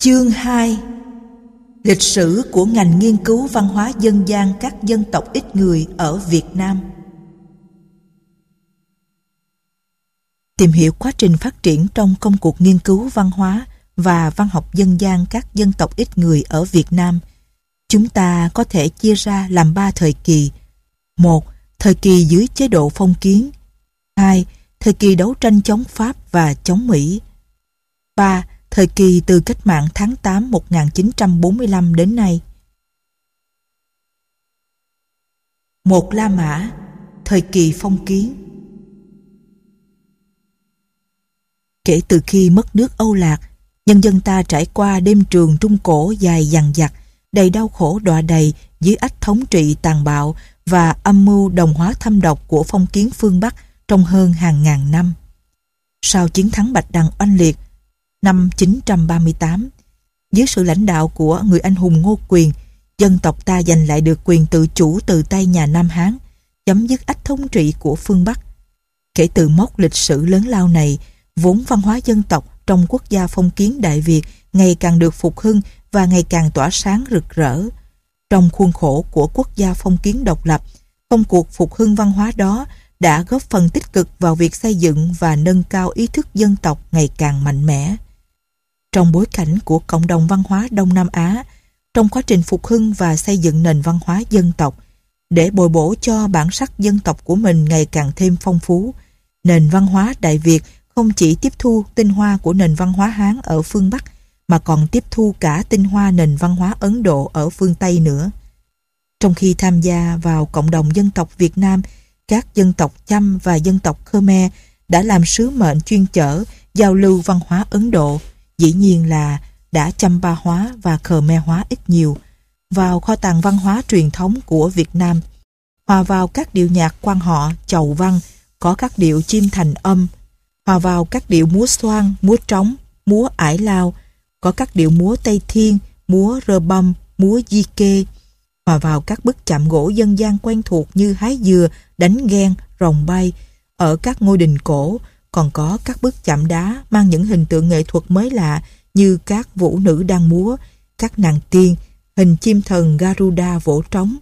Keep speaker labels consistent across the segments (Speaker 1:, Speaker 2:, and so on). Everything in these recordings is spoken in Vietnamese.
Speaker 1: Chương 2: Lịch sử của ngành nghiên cứu văn hóa dân gian các dân tộc ít người ở Việt Nam. Tìm hiểu quá trình phát triển trong công cuộc nghiên cứu văn hóa và văn học dân gian các dân tộc ít người ở Việt Nam, chúng ta có thể chia ra làm 3 thời kỳ. 1. Thời kỳ dưới chế độ phong kiến. 2. Thời kỳ đấu tranh chống Pháp và chống Mỹ. 3. Thời kỳ từ cách mạng tháng 8 1945 đến nay. 1. La Mã, thời kỳ phong kiến. Kể từ khi mất nước Âu Lạc, nhân dân ta trải qua đêm trường Trung Cổ dài dằng dặc, đầy đau khổ đọa đầy dưới ách thống trị tàn bạo và âm mưu đồng hóa thâm độc của phong kiến phương Bắc trong hơn hàng ngàn năm. Sau chiến thắng Bạch Đằng oanh liệt năm 938, dưới sự lãnh đạo của người anh hùng Ngô Quyền, dân tộc ta giành lại được quyền tự chủ từ tay nhà Nam Hán, chấm dứt ách thống trị của phương Bắc. Kể từ mốc lịch sử lớn lao này, vốn văn hóa dân tộc trong quốc gia phong kiến Đại Việt ngày càng được phục hưng và ngày càng tỏa sáng rực rỡ. Trong khuôn khổ của quốc gia phong kiến độc lập, công cuộc phục hưng văn hóa đó đã góp phần tích cực vào việc xây dựng và nâng cao ý thức dân tộc ngày càng mạnh mẽ. Trong bối cảnh của cộng đồng văn hóa Đông Nam Á, trong quá trình phục hưng và xây dựng nền văn hóa dân tộc, để bồi bổ cho bản sắc dân tộc của mình ngày càng thêm phong phú, nền văn hóa Đại Việt không chỉ tiếp thu tinh hoa của nền văn hóa Hán ở phương Bắc, mà còn tiếp thu cả tinh hoa nền văn hóa Ấn Độ ở phương Tây nữa. Trong khi tham gia vào cộng đồng dân tộc Việt Nam, các dân tộc Chăm và dân tộc Khmer đã làm sứ mệnh chuyên chở giao lưu văn hóa Ấn Độ, dĩ nhiên là đã Champa hóa và Khmer hóa ít nhiều, vào kho tàng văn hóa truyền thống của Việt Nam, hòa vào các điệu nhạc quan họ, chầu văn, có các điệu chim thành âm, hòa vào các điệu múa xoan, múa trống, múa ải lao, có các điệu múa Tây Thiên, múa rơ băm, múa di kê, hòa vào các bức chạm gỗ dân gian quen thuộc như hái dừa, đánh ghen, rồng bay. Ở các ngôi đình cổ còn có các bức chạm đá mang những hình tượng nghệ thuật mới lạ như các vũ nữ đang múa, các nàng tiên, hình chim thần Garuda vỗ trống.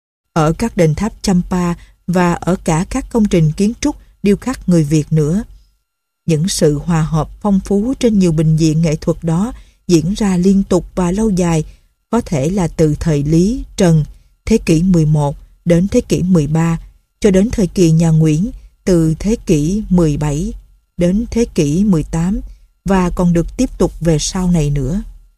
Speaker 1: Ở các đền tháp Champa và ở cả các công trình kiến trúc điêu khắc người Việt nữa. Những sự hòa hợp phong phú trên nhiều bình diện nghệ thuật đó diễn ra liên tục và lâu dài, có thể là từ thời Lý, Trần, thế kỷ 11 đến thế kỷ 13, cho đến thời kỳ nhà Nguyễn, từ thế kỷ 17 đến thế kỷ 18, và còn được tiếp tục về sau này nữa.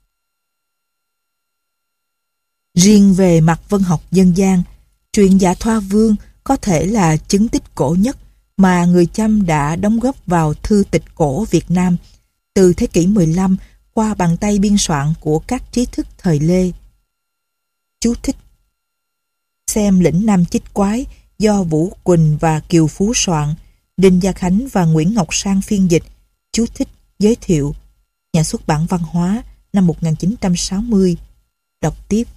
Speaker 1: Riêng về mặt văn học dân gian, truyện Dạ Thoa Vương có thể là chứng tích cổ nhất mà người Chăm đã đóng góp vào thư tịch cổ Việt Nam từ thế kỷ 15 qua bàn tay biên soạn của các trí thức thời Lê. Chú thích: xem Lĩnh Nam Chích Quái do Vũ Quỳnh và Kiều Phú soạn, Đinh Gia Khánh và Nguyễn Ngọc Sang phiên dịch. Chú thích giới thiệu. Nhà xuất bản Văn hóa năm 1960. Đọc tiếp.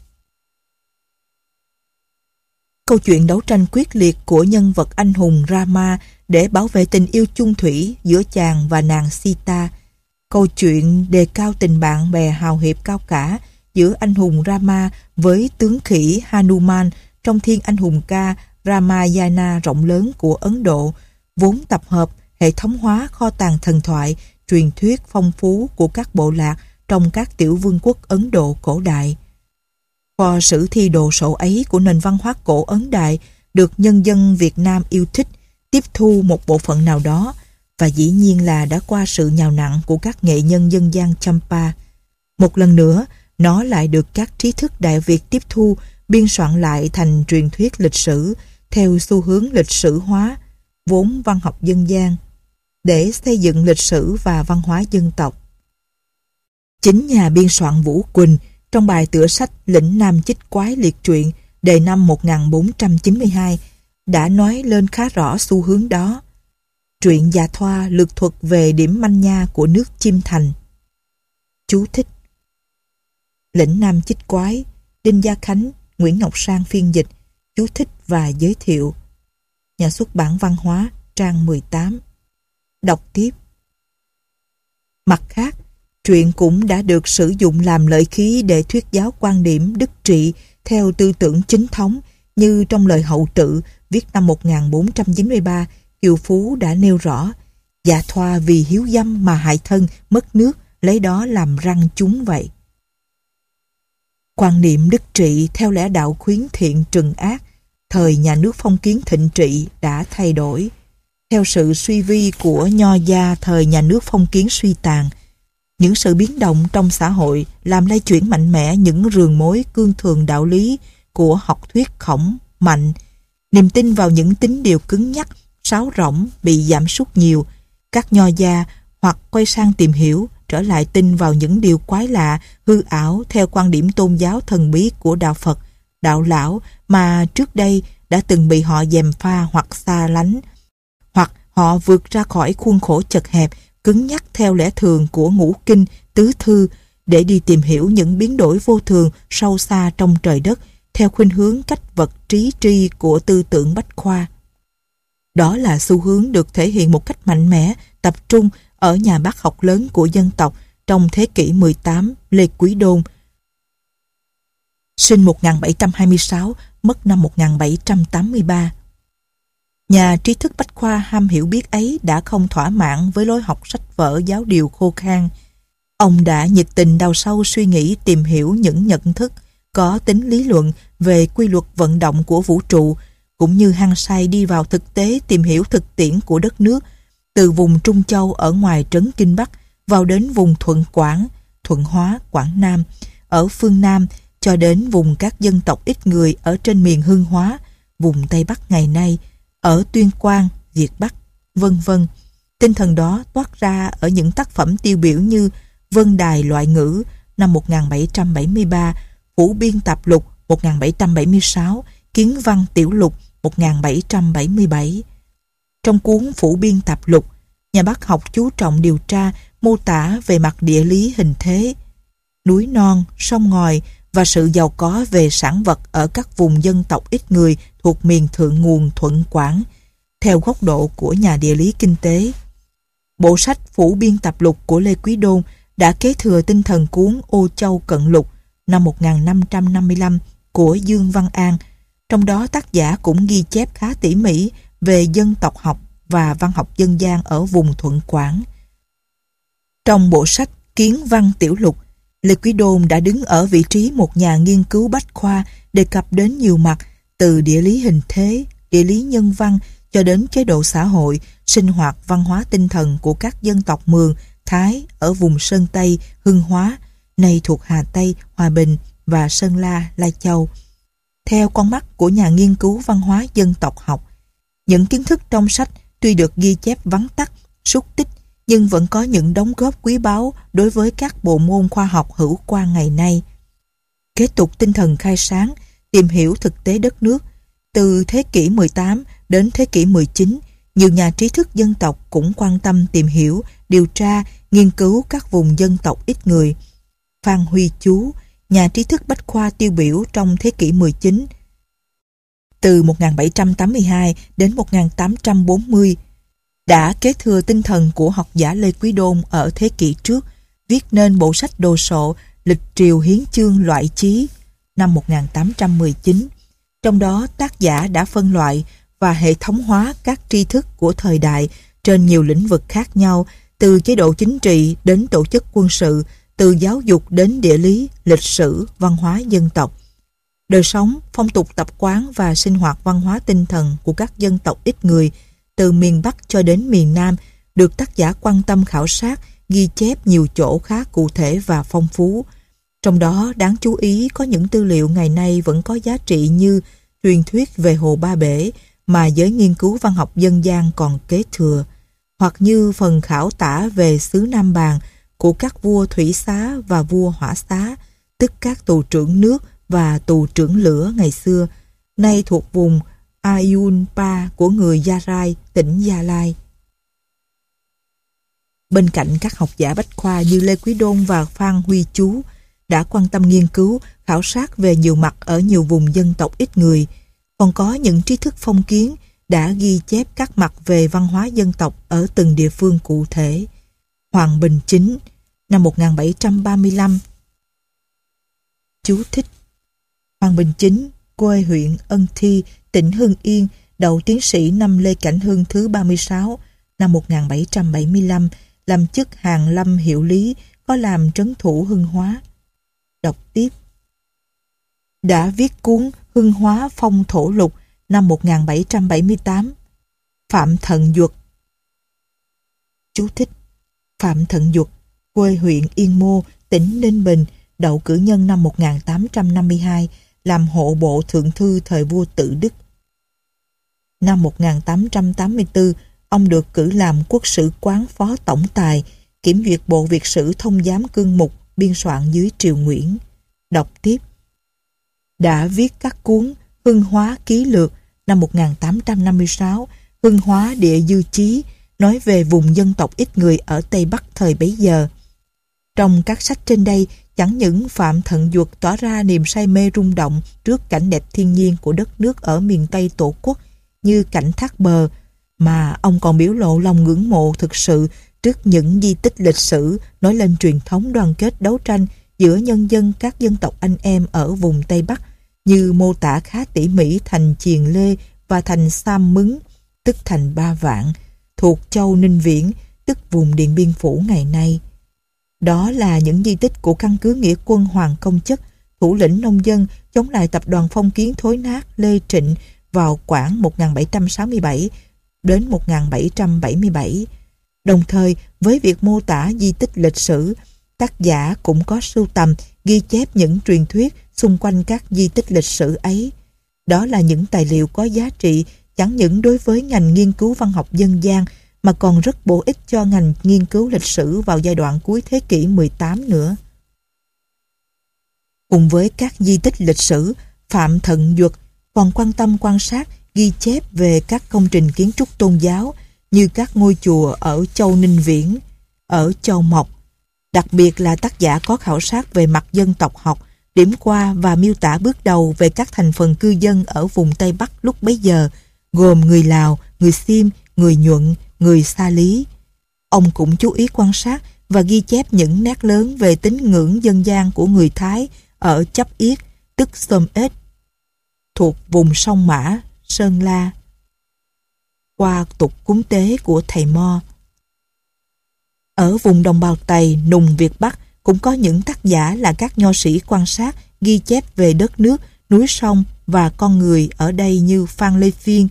Speaker 1: Câu chuyện đấu tranh quyết liệt của nhân vật anh hùng Rama để bảo vệ tình yêu chung thủy giữa chàng và nàng Sita. Câu chuyện đề cao tình bạn bè hào hiệp cao cả giữa anh hùng Rama với tướng khỉ Hanuman trong thiên anh hùng ca Ramayana rộng lớn của Ấn Độ, vốn tập hợp, hệ thống hóa kho tàng thần thoại, truyền thuyết phong phú của các bộ lạc trong các tiểu vương quốc Ấn Độ cổ đại. Kho sử thi đồ sộ ấy của nền văn hóa cổ Ấn Đại được nhân dân Việt Nam yêu thích, tiếp thu một bộ phận nào đó, và dĩ nhiên là đã qua sự nhào nặn của các nghệ nhân dân gian Champa. Một lần nữa, nó lại được các trí thức Đại Việt tiếp thu, biên soạn lại thành truyền thuyết lịch sử theo xu hướng lịch sử hóa, vốn văn học dân gian, để xây dựng lịch sử và văn hóa dân tộc. Chính nhà biên soạn Vũ Quỳnh trong bài tựa sách Lĩnh Nam Chích Quái liệt truyện đề năm 1492 đã nói lên khá rõ xu hướng đó. Truyện Dạ Thoa lược thuật về điểm manh nha của nước Chim Thành. Chú thích: Lĩnh Nam Chích Quái, Đinh Gia Khánh, Nguyễn Ngọc Sang phiên dịch. Chú thích và giới thiệu. Nhà xuất bản Văn hóa, trang 18. Đọc tiếp. Mặt khác, Truyện cũng đã được sử dụng làm lợi khí để thuyết giáo quan điểm đức trị theo tư tưởng chính thống, như trong lời hậu tự viết năm 1493, Kiều Phú đã nêu rõ: dạ thoa vì hiếu dâm mà hại thân, mất nước, lấy đó làm răng chúng vậy. Quan niệm đức trị theo lẽ đạo khuyến thiện trừng ác, thời nhà nước phong kiến thịnh trị đã thay đổi. Theo sự suy vi của nho gia thời nhà nước phong kiến suy tàn, những sự biến động trong xã hội làm lay chuyển mạnh mẽ những rường mối cương thường đạo lý của học thuyết Khổng, Mạnh. Niềm tin vào những tín điều cứng nhắc, sáo rỗng bị giảm sút nhiều. Các nho gia hoặc quay sang tìm hiểu, trở lại tin vào những điều quái lạ, hư ảo theo quan điểm tôn giáo thần bí của đạo Phật, đạo lão mà trước đây đã từng bị họ gièm pha hoặc xa lánh, hoặc họ vượt ra khỏi khuôn khổ chật hẹp, cứng nhắc theo lẽ thường của ngũ kinh, tứ thư để đi tìm hiểu những biến đổi vô thường sâu xa trong trời đất theo khuynh hướng cách vật trí tri của tư tưởng Bách Khoa. Đó là xu hướng được thể hiện một cách mạnh mẽ, tập trung ở nhà bác học lớn của dân tộc trong thế kỷ 18, Lê Quý Đôn, sinh 1726, mất năm 1783. Nhà trí thức Bách Khoa ham hiểu biết ấy đã không thỏa mãn với lối học sách vở giáo điều khô khan. Ông đã nhiệt tình đào sâu suy nghĩ tìm hiểu những nhận thức có tính lý luận về quy luật vận động của vũ trụ, cũng như hăng say đi vào thực tế tìm hiểu thực tiễn của đất nước, từ vùng Trung Châu ở ngoài trấn Kinh Bắc vào đến vùng Thuận Quảng, Thuận Hóa, Quảng Nam, ở phương Nam cho đến vùng các dân tộc ít người ở trên miền Hương Hóa, vùng Tây Bắc ngày nay, ở Tuyên Quang, Việt Bắc, vân vân. Tinh thần đó toát ra ở những tác phẩm tiêu biểu như Vân Đài Loại Ngữ năm 1773, Phủ Biên Tạp Lục 1776, Kiến Văn Tiểu Lục 1777. Trong cuốn Phủ Biên Tạp Lục, nhà bác học chú trọng điều tra, mô tả về mặt địa lý hình thế, núi non, sông ngòi và sự giàu có về sản vật ở các vùng dân tộc ít người thuộc miền thượng nguồn Thuận Quảng, theo góc độ của nhà địa lý kinh tế. Bộ sách Phủ Biên Tạp Lục của Lê Quý Đôn đã kế thừa tinh thần cuốn Ô Châu Cận Lục năm 1555 của Dương Văn An. Trong đó tác giả cũng ghi chép khá tỉ mỉ về dân tộc học và văn học dân gian ở vùng Thuận Quảng. Trong bộ sách Kiến Văn Tiểu Lục, Lê Quý Đôn đã đứng ở vị trí một nhà nghiên cứu bách khoa, đề cập đến nhiều mặt, từ địa lý hình thế, địa lý nhân văn cho đến chế độ xã hội, sinh hoạt văn hóa tinh thần của các dân tộc Mường, Thái ở vùng Sơn Tây, Hưng Hóa, nay thuộc Hà Tây, Hòa Bình và Sơn La, Lai Châu. Theo con mắt của nhà nghiên cứu văn hóa dân tộc học, những kiến thức trong sách tuy được ghi chép vắn tắt, xúc tích, nhưng vẫn có những đóng góp quý báu đối với các bộ môn khoa học hữu quan ngày nay. Kế tục tinh thần khai sáng, tìm hiểu thực tế đất nước, từ thế kỷ 18 đến thế kỷ 19, nhiều nhà trí thức dân tộc cũng quan tâm tìm hiểu, điều tra, nghiên cứu các vùng dân tộc ít người. Phan Huy Chú, nhà trí thức bách khoa tiêu biểu trong thế kỷ 19, từ 1782 đến 1840, đã kế thừa tinh thần của học giả Lê Quý Đôn ở thế kỷ trước, viết nên bộ sách đồ sộ Lịch Triều Hiến Chương Loại Chí năm 1819. Trong đó tác giả đã phân loại và hệ thống hóa các tri thức của thời đại trên nhiều lĩnh vực khác nhau, từ chế độ chính trị đến tổ chức quân sự, từ giáo dục đến địa lý, lịch sử, văn hóa dân tộc. Đời sống, phong tục tập quán và sinh hoạt văn hóa tinh thần của các dân tộc ít người, từ miền Bắc cho đến miền Nam, được tác giả quan tâm khảo sát, ghi chép nhiều chỗ khá cụ thể và phong phú. Trong đó đáng chú ý có những tư liệu ngày nay vẫn có giá trị như truyền thuyết về Hồ Ba Bể mà giới nghiên cứu văn học dân gian còn kế thừa, hoặc như phần khảo tả về xứ Nam Bàn của các vua Thủy Xá và vua Hỏa Xá, tức các tù trưởng nước và tù trưởng lửa ngày xưa, nay thuộc vùng Ayunpa của người Gia Rai, tỉnh Gia Lai. Bên cạnh các học giả bách khoa như Lê Quý Đôn và Phan Huy Chú đã quan tâm nghiên cứu, khảo sát về nhiều mặt ở nhiều vùng dân tộc ít người, còn có những trí thức phong kiến đã ghi chép các mặt về văn hóa dân tộc ở từng địa phương cụ thể. Hoàng Bình Chính, năm 1735. Chú thích: Hoàng Bình Chính, quê huyện Ân Thi, tỉnh Hưng Yên, đậu tiến sĩ năm Lê Cảnh Hưng thứ 36, năm 1775, làm chức Hàn Lâm Hiệu Lý, có làm trấn thủ Hưng Hóa. Đọc tiếp: đã viết cuốn Hưng Hóa Phong Thổ Lục năm 1778. Phạm Thận Duật. Chú thích: Phạm Thận Duật, quê huyện Yên Mô, tỉnh Ninh Bình, đậu cử nhân năm 1852, làm hộ bộ thượng thư thời vua Tự Đức. Năm 1884, ông được cử làm quốc sử quán phó tổng tài, kiểm duyệt bộ Việt sử thông giám cương mục, biên soạn dưới triều Nguyễn. Đọc tiếp: đã viết các cuốn Hưng Hóa Ký Lược năm 1856, Hưng Hóa Địa Dư Chí, nói về vùng dân tộc ít người ở Tây Bắc thời bấy giờ. Trong các sách trên đây, chẳng những Phạm Thận Duật tỏ ra niềm say mê rung động trước cảnh đẹp thiên nhiên của đất nước ở miền Tây Tổ quốc như cảnh Thác Bờ, mà ông còn biểu lộ lòng ngưỡng mộ thực sự trước những di tích lịch sử, nói lên truyền thống đoàn kết đấu tranh giữa nhân dân các dân tộc anh em ở vùng Tây Bắc, như mô tả khá tỉ mỉ thành Chiền Lê và thành Sam Mứng, tức thành Ba Vạn, thuộc châu Ninh Viễn, tức vùng Điện Biên Phủ ngày nay. Đó là những di tích của căn cứ nghĩa quân Hoàng Công Chất, thủ lĩnh nông dân chống lại tập đoàn phong kiến thối nát Lê Trịnh vào khoảng 1767 đến 1777. Đồng thời với việc mô tả di tích lịch sử, tác giả cũng có sưu tầm, ghi chép những truyền thuyết xung quanh các di tích lịch sử ấy. Đó là những tài liệu có giá trị chẳng những đối với ngành nghiên cứu văn học dân gian mà còn rất bổ ích cho ngành nghiên cứu lịch sử vào giai đoạn cuối thế kỷ 18 nữa. Cùng với các di tích lịch sử, Phạm Thận Duật còn quan tâm quan sát, ghi chép về các công trình kiến trúc tôn giáo như các ngôi chùa ở châu Ninh Viễn, ở châu Mộc. Đặc biệt là tác giả có khảo sát về mặt dân tộc học, điểm qua và miêu tả bước đầu về các thành phần cư dân ở vùng Tây Bắc lúc bấy giờ, gồm người Lào, người Xiêm, người Nhuận, người Sa Lý. Ông cũng chú ý quan sát và ghi chép những nét lớn về tín ngưỡng dân gian của người Thái ở Chấp Yết, tức Xôm Ết, thuộc vùng sông Mã, Sơn La, qua tục cúng tế của thầy Mo. Ở vùng đồng bào Tày, Nùng Việt Bắc cũng có những tác giả là các nho sĩ quan sát, ghi chép về đất nước, núi sông và con người ở đây như Phan Lê Phiên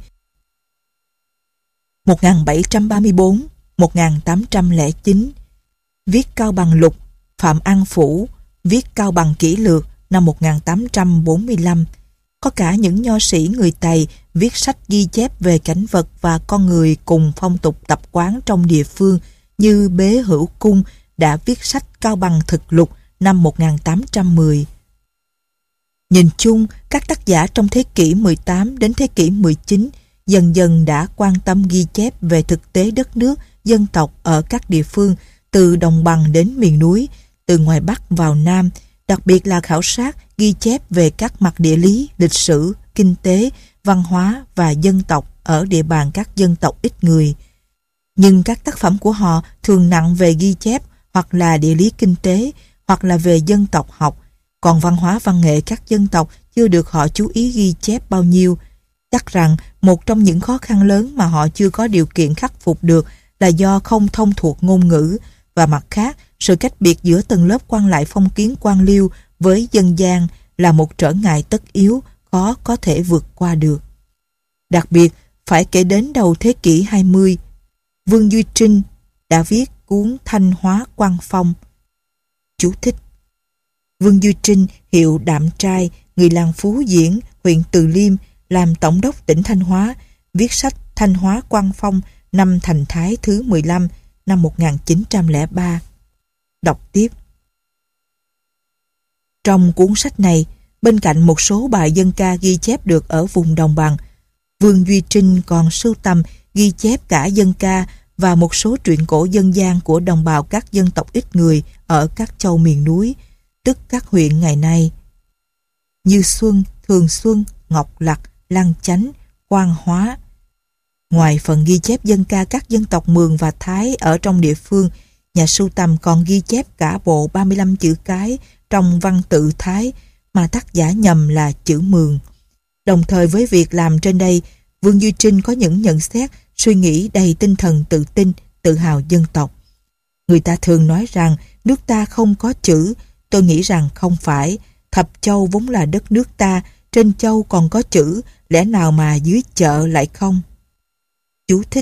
Speaker 1: 1734-1809, viết Cao Bằng Lục, Phạm An Phủ, viết Cao Bằng Kỷ Lược năm 1845. Có cả những nho sĩ người Tày viết sách ghi chép về cảnh vật và con người cùng phong tục tập quán trong địa phương, như Bế Hữu Cung đã viết sách Cao Bằng Thực Lục năm 1810. Nhìn chung, các tác giả trong thế kỷ 18 đến thế kỷ 19 dần dần đã quan tâm ghi chép về thực tế đất nước, dân tộc ở các địa phương, từ đồng bằng đến miền núi, từ ngoài Bắc vào Nam, đặc biệt là khảo sát, ghi chép về các mặt địa lý, lịch sử, kinh tế, văn hóa và dân tộc ở địa bàn các dân tộc ít người. Nhưng các tác phẩm của họ thường nặng về ghi chép hoặc là địa lý kinh tế, hoặc là về dân tộc học, còn văn hóa văn nghệ các dân tộc chưa được họ chú ý ghi chép bao nhiêu. Chắc rằng một trong những khó khăn lớn mà họ chưa có điều kiện khắc phục được là do không thông thuộc ngôn ngữ, và mặt khác, sự cách biệt giữa tầng lớp quan lại phong kiến quan liêu với dân gian là một trở ngại tất yếu, khó có thể vượt qua được. Đặc biệt, phải kể đến đầu thế kỷ 20, Vương Duy Trinh đã viết cuốn Thanh Hóa Quan Phong. Chú thích: Vương Duy Trinh, hiệu Đạm Trai, người làng Phú Diễn, huyện Từ Liêm, làm tổng đốc tỉnh Thanh Hóa, viết sách Thanh Hóa Quan Phong năm Thành Thái thứ 15 năm 1903. Đọc tiếp. Trong cuốn sách này, bên cạnh một số bài dân ca ghi chép được ở vùng đồng bằng, Vương Duy Trinh còn sưu tầm, ghi chép cả dân ca và một số truyện cổ dân gian của đồng bào các dân tộc ít người ở các châu miền núi, tức các huyện ngày nay, như Xuân, Thường Xuân, Ngọc Lặc, Lăng Chánh, Quan Hóa. Ngoài phần ghi chép dân ca các dân tộc Mường và Thái ở trong địa phương, nhà sưu tầm còn ghi chép cả bộ 35 chữ cái trong văn tự Thái mà tác giả nhầm là chữ Mường. Đồng thời với việc làm trên đây, Vương Duy Trinh có những nhận xét, suy nghĩ đầy tinh thần tự tin, tự hào dân tộc. Người ta thường nói rằng nước ta không có chữ, tôi nghĩ rằng không phải. Thập châu vốn là đất nước ta, trên châu còn có chữ, lẽ nào mà dưới chợ lại không? Chú thích: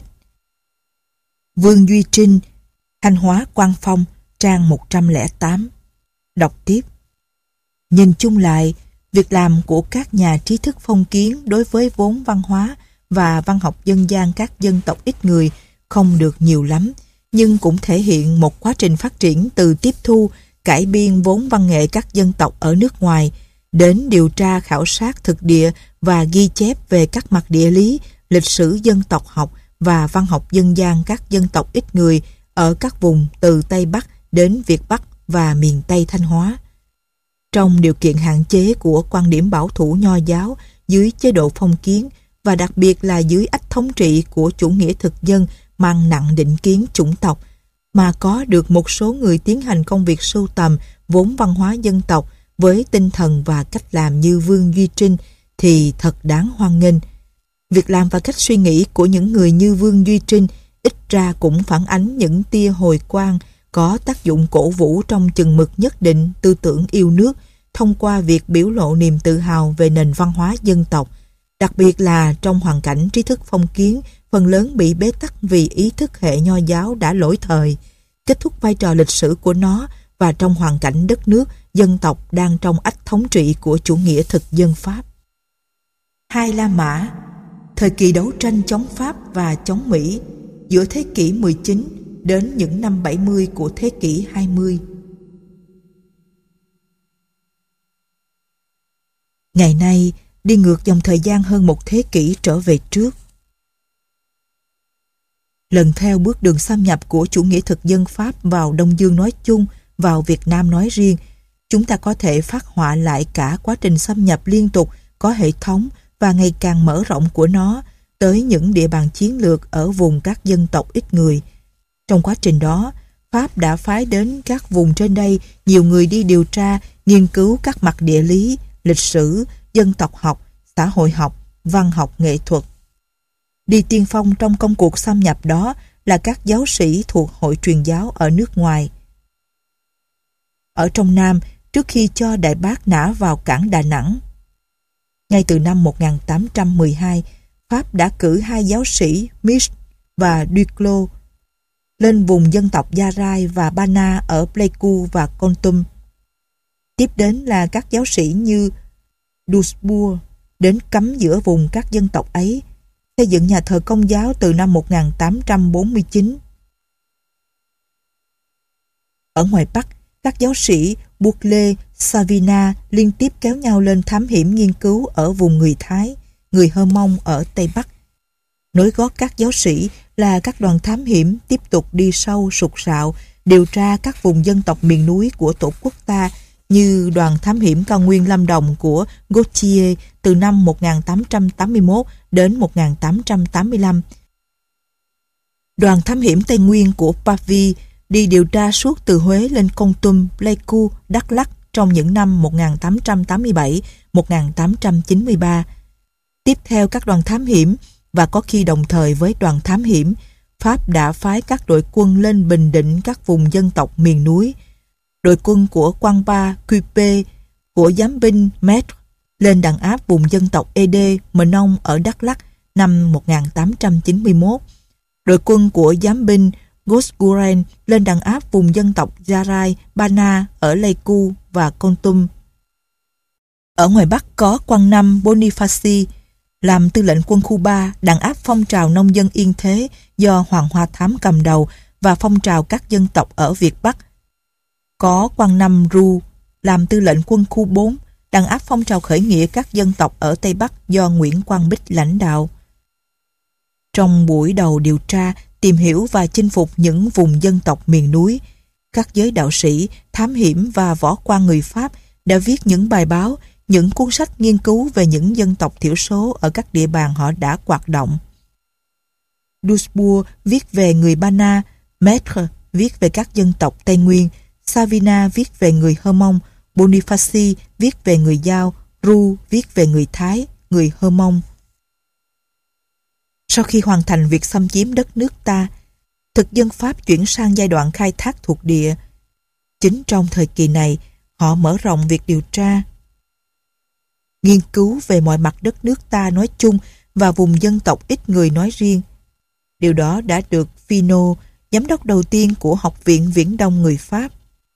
Speaker 1: Vương Duy Trinh, Thanh Hóa Quan Phong, trang 108. Đọc tiếp. Nhìn chung lại, việc làm của các nhà trí thức phong kiến đối với vốn văn hóa và văn học dân gian các dân tộc ít người không được nhiều lắm, nhưng cũng thể hiện một quá trình phát triển từ tiếp thu, cải biên vốn văn nghệ các dân tộc ở nước ngoài, đến điều tra khảo sát thực địa và ghi chép về các mặt địa lý, lịch sử dân tộc học và văn học dân gian các dân tộc ít người ở các vùng từ Tây Bắc đến Việt Bắc và miền Tây Thanh Hóa. Trong điều kiện hạn chế của quan điểm bảo thủ nho giáo dưới chế độ phong kiến và đặc biệt là dưới ách thống trị của chủ nghĩa thực dân mang nặng định kiến chủng tộc, mà có được một số người tiến hành công việc sưu tầm vốn văn hóa dân tộc với tinh thần và cách làm như Vương Duy Trinh thì thật đáng hoan nghênh. Việc làm và cách suy nghĩ của những người như Vương Duy Trinh ít ra cũng phản ánh những tia hồi quang có tác dụng cổ vũ trong chừng mực nhất định tư tưởng yêu nước thông qua việc biểu lộ niềm tự hào về nền văn hóa dân tộc, đặc biệt là trong hoàn cảnh trí thức phong kiến phần lớn bị bế tắc vì ý thức hệ nho giáo đã lỗi thời, kết thúc vai trò lịch sử của nó và trong hoàn cảnh đất nước, dân tộc đang trong ách thống trị của chủ nghĩa thực dân Pháp. Hai La Mã, thời kỳ đấu tranh chống Pháp và chống Mỹ giữa thế kỷ 19 đến những năm 70 của thế kỷ 20. Ngày nay, đi ngược dòng thời gian hơn một thế kỷ trở về trước. Lần theo bước đường xâm nhập của chủ nghĩa thực dân Pháp vào Đông Dương nói chung, vào Việt Nam nói riêng, chúng ta có thể phác họa lại cả quá trình xâm nhập liên tục, có hệ thống và ngày càng mở rộng của nó tới những địa bàn chiến lược ở vùng các dân tộc ít người. Trong quá trình đó, Pháp đã phái đến các vùng trên đây nhiều người đi điều tra, nghiên cứu các mặt địa lý, lịch sử, dân tộc học, xã hội học, văn học, nghệ thuật. Đi tiên phong trong công cuộc xâm nhập đó là các giáo sĩ thuộc hội truyền giáo ở nước ngoài. Ở trong Nam, trước khi cho Đại Bác nã vào cảng Đà Nẵng, ngay từ năm 1812, Pháp đã cử hai giáo sĩ Mich và Duclos lên vùng dân tộc Gia Rai và Ba Na ở Pleiku và Kon Tum. Tiếp đến là các giáo sĩ như Duisburg đến cắm giữa vùng các dân tộc ấy, xây dựng nhà thờ Công giáo từ năm 1849. Ở ngoài Bắc, các giáo sĩ Boucle, Savina liên tiếp kéo nhau lên thám hiểm nghiên cứu ở vùng người Thái, người Hơ Mông ở Tây Bắc. Nối gót các giáo sĩ là các đoàn thám hiểm tiếp tục đi sâu sục sạo, điều tra các vùng dân tộc miền núi của Tổ quốc ta, như đoàn thám hiểm cao nguyên Lâm Đồng của Gautier từ năm 1881 đến 1885. Đoàn thám hiểm Tây Nguyên của Pavi đi điều tra suốt từ Huế lên Kon Tum, Pleiku, Đắk Lắk trong những năm 1887-1893. Tiếp theo các đoàn thám hiểm, và có khi đồng thời với đoàn thám hiểm, Pháp đã phái các đội quân lên bình định các vùng dân tộc miền núi. Đội quân của Quang Ba, Cupe, của giám binh Maître lên đàn áp vùng dân tộc Ede, Mờ Nông ở Đắk Lắk năm 1891. Đội quân của giám binh Gosguren lên đàn áp vùng dân tộc Gia Rai, Ba Na ở Pleiku và Kon Tum. Ở ngoài Bắc có Quang Năm Bonifaci làm tư lệnh quân khu 3 đàn áp phong trào nông dân Yên Thế do Hoàng Hoa Thám cầm đầu và phong trào các dân tộc ở Việt Bắc. Có Quang Năm Ru làm tư lệnh quân khu 4 đàn áp phong trào khởi nghĩa các dân tộc ở Tây Bắc do Nguyễn Quang Bích lãnh đạo. Trong buổi đầu điều tra, tìm hiểu và chinh phục những vùng dân tộc miền núi, các giới đạo sĩ, thám hiểm và võ quan người Pháp đã viết những bài báo, những cuốn sách nghiên cứu về những dân tộc thiểu số ở các địa bàn họ đã hoạt động. Duisburg viết về người Ba Na, Maître viết về các dân tộc Tây Nguyên, Savina viết về người Hơ Mông, Bonifaci viết về người Dao, Ru viết về người Thái, người Hơ Mông. Sau khi hoàn thành việc xâm chiếm đất nước ta, thực dân Pháp chuyển sang giai đoạn khai thác thuộc địa. Chính trong thời kỳ này, họ mở rộng việc điều tra, nghiên cứu về mọi mặt đất nước ta nói chung và vùng dân tộc ít người nói riêng. Điều đó đã được Finot, giám đốc đầu tiên của Học viện Viễn Đông người Pháp,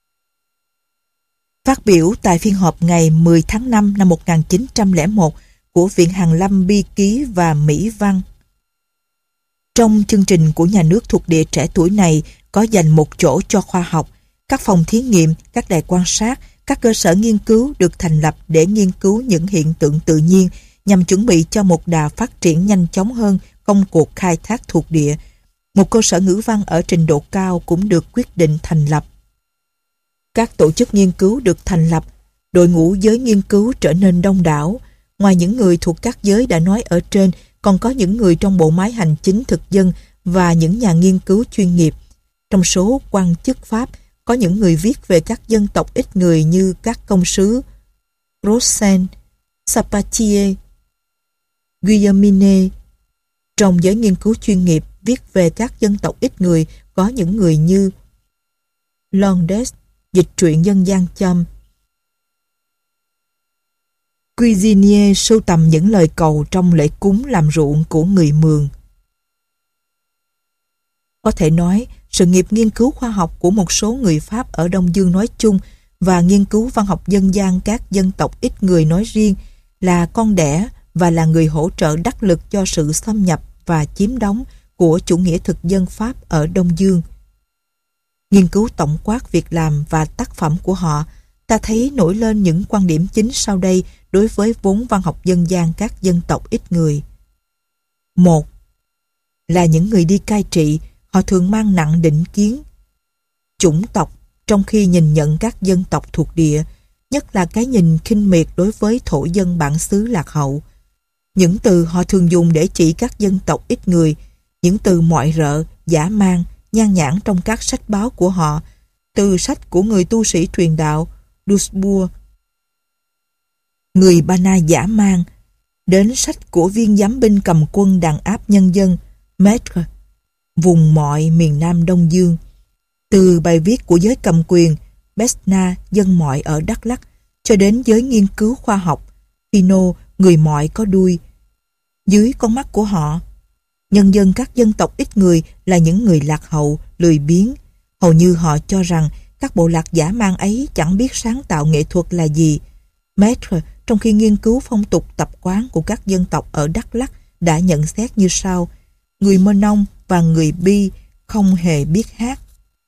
Speaker 1: phát biểu tại phiên họp ngày 10 tháng 5 năm 1901 của Viện Hàn Lâm Bi Ký và Mỹ Văn. Trong chương trình của nhà nước thuộc địa trẻ tuổi này có dành một chỗ cho khoa học, các phòng thí nghiệm, các đài quan sát, các cơ sở nghiên cứu được thành lập để nghiên cứu những hiện tượng tự nhiên nhằm chuẩn bị cho một đà phát triển nhanh chóng hơn công cuộc khai thác thuộc địa. Một cơ sở ngữ văn ở trình độ cao cũng được quyết định thành lập. Các tổ chức nghiên cứu được thành lập, đội ngũ giới nghiên cứu trở nên đông đảo. Ngoài những người thuộc các giới đã nói ở trên, còn có những người trong bộ máy hành chính thực dân và những nhà nghiên cứu chuyên nghiệp. Trong số quan chức Pháp, có những người viết về các dân tộc ít người như các công sứ Rosen, Sapatier, Guillemine. Trong giới nghiên cứu chuyên nghiệp viết về các dân tộc ít người có những người như Londes, dịch truyện dân gian Châm. Cuisinier sưu tầm những lời cầu trong lễ cúng làm ruộng của người Mường. Có thể nói, sự nghiệp nghiên cứu khoa học của một số người Pháp ở Đông Dương nói chung và nghiên cứu văn học dân gian các dân tộc ít người nói riêng là con đẻ và là người hỗ trợ đắc lực cho sự xâm nhập và chiếm đóng của chủ nghĩa thực dân Pháp ở Đông Dương. Nghiên cứu tổng quát việc làm và tác phẩm của họ, ta thấy nổi lên những quan điểm chính sau đây đối với vốn văn học dân gian các dân tộc ít người. 1. Là những người đi cai trị, họ thường mang nặng định kiến chủng tộc trong khi nhìn nhận các dân tộc thuộc địa, nhất là cái nhìn khinh miệt đối với thổ dân bản xứ lạc hậu. Những từ họ thường dùng để chỉ các dân tộc ít người, những từ mọi rợ, dã man, nhan nhản trong các sách báo của họ, từ sách của người tu sĩ truyền đạo Duisburg, người Ba Na dã man, đến sách của viên giám binh cầm quân đàn áp nhân dân Maître, vùng mọi miền Nam Đông Dương, từ bài viết của giới cầm quyền Besna, dân mọi ở Đắk Lắk, cho đến giới nghiên cứu khoa học Finot, người mọi có đuôi. Dưới con mắt của họ, nhân dân các dân tộc ít người là những người lạc hậu, lười biếng. Hầu như họ cho rằng các bộ lạc dã man ấy chẳng biết sáng tạo nghệ thuật là gì. Maître, trong khi nghiên cứu phong tục tập quán của các dân tộc ở Đắk Lắk, đã nhận xét như sau: người Mơ Nông và người Bi không hề biết hát.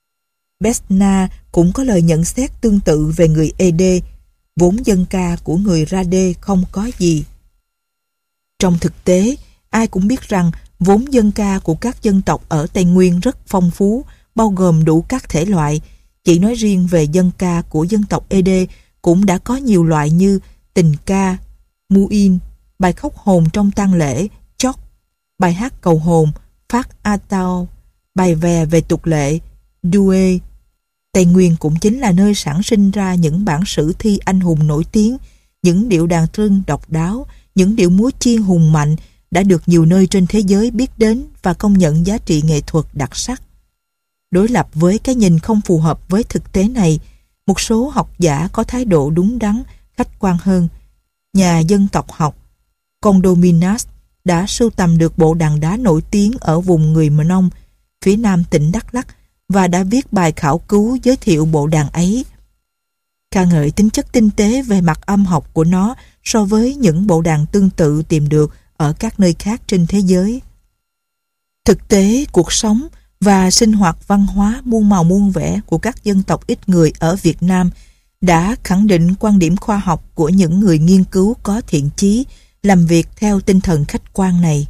Speaker 1: Besna cũng có lời nhận xét tương tự về người Ede, vốn dân ca của người Rade không có gì. Trong thực tế, ai cũng biết rằng vốn dân ca của các dân tộc ở Tây Nguyên rất phong phú, bao gồm đủ các thể loại. Chỉ nói riêng về dân ca của dân tộc Ede cũng đã có nhiều loại như tình ca, muin, bài khóc hồn trong tang lễ, chóc, bài hát cầu hồn, phát a tao, bài vè về tục lệ, duê. Tây Nguyên cũng chính là nơi sản sinh ra những bản sử thi anh hùng nổi tiếng, những điệu đàn trưng độc đáo, những điệu múa chiên hùng mạnh đã được nhiều nơi trên thế giới biết đến và công nhận giá trị nghệ thuật đặc sắc. Đối lập với cái nhìn không phù hợp với thực tế này, một số học giả có thái độ đúng đắn, khách quan hơn. Nhà dân tộc học Condominas đã sưu tầm được bộ đàn đá nổi tiếng ở vùng người Mơ Nông, phía nam tỉnh Đắk Lắk, và đã viết bài khảo cứu giới thiệu bộ đàn ấy, ca ngợi tính chất tinh tế về mặt âm học của nó so với những bộ đàn tương tự tìm được ở các nơi khác trên thế giới. Thực tế, cuộc sống và sinh hoạt văn hóa muôn màu muôn vẻ của các dân tộc ít người ở Việt Nam đã khẳng định quan điểm khoa học của những người nghiên cứu có thiện chí làm việc theo tinh thần khách quan này.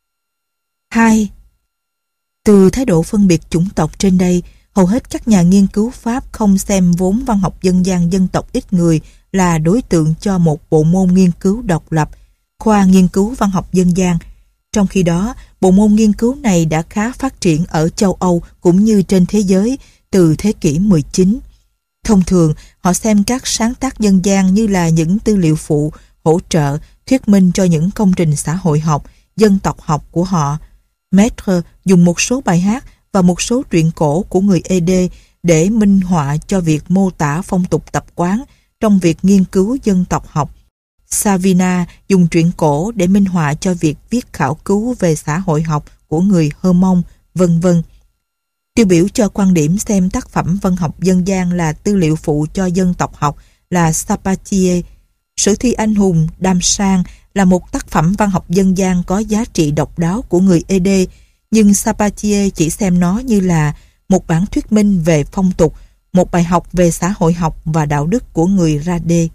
Speaker 1: 2. Từ thái độ phân biệt chủng tộc trên đây, hầu hết các nhà nghiên cứu Pháp không xem vốn văn học dân gian dân tộc ít người là đối tượng cho một bộ môn nghiên cứu độc lập, khoa nghiên cứu văn học dân gian. Trong khi đó, bộ môn nghiên cứu này đã khá phát triển ở châu Âu cũng như trên thế giới, từ thế kỷ 19. Thông thường, họ xem các sáng tác dân gian như là những tư liệu phụ, hỗ trợ, thuyết minh cho những công trình xã hội học, dân tộc học của họ. Maître dùng một số bài hát và một số truyện cổ của người Ede để minh họa cho việc mô tả phong tục tập quán trong việc nghiên cứu dân tộc học. Savina dùng truyện cổ để minh họa cho việc viết khảo cứu về xã hội học của người Hơ Mông, vân vân. Tiêu biểu cho quan điểm xem tác phẩm văn học dân gian là tư liệu phụ cho dân tộc học là Sapatier. Sử thi anh hùng Đam Sang là một tác phẩm văn học dân gian có giá trị độc đáo của người Ede, nhưng Sapatier chỉ xem nó như là một bản thuyết minh về phong tục, một bài học về xã hội học và đạo đức của người Rade.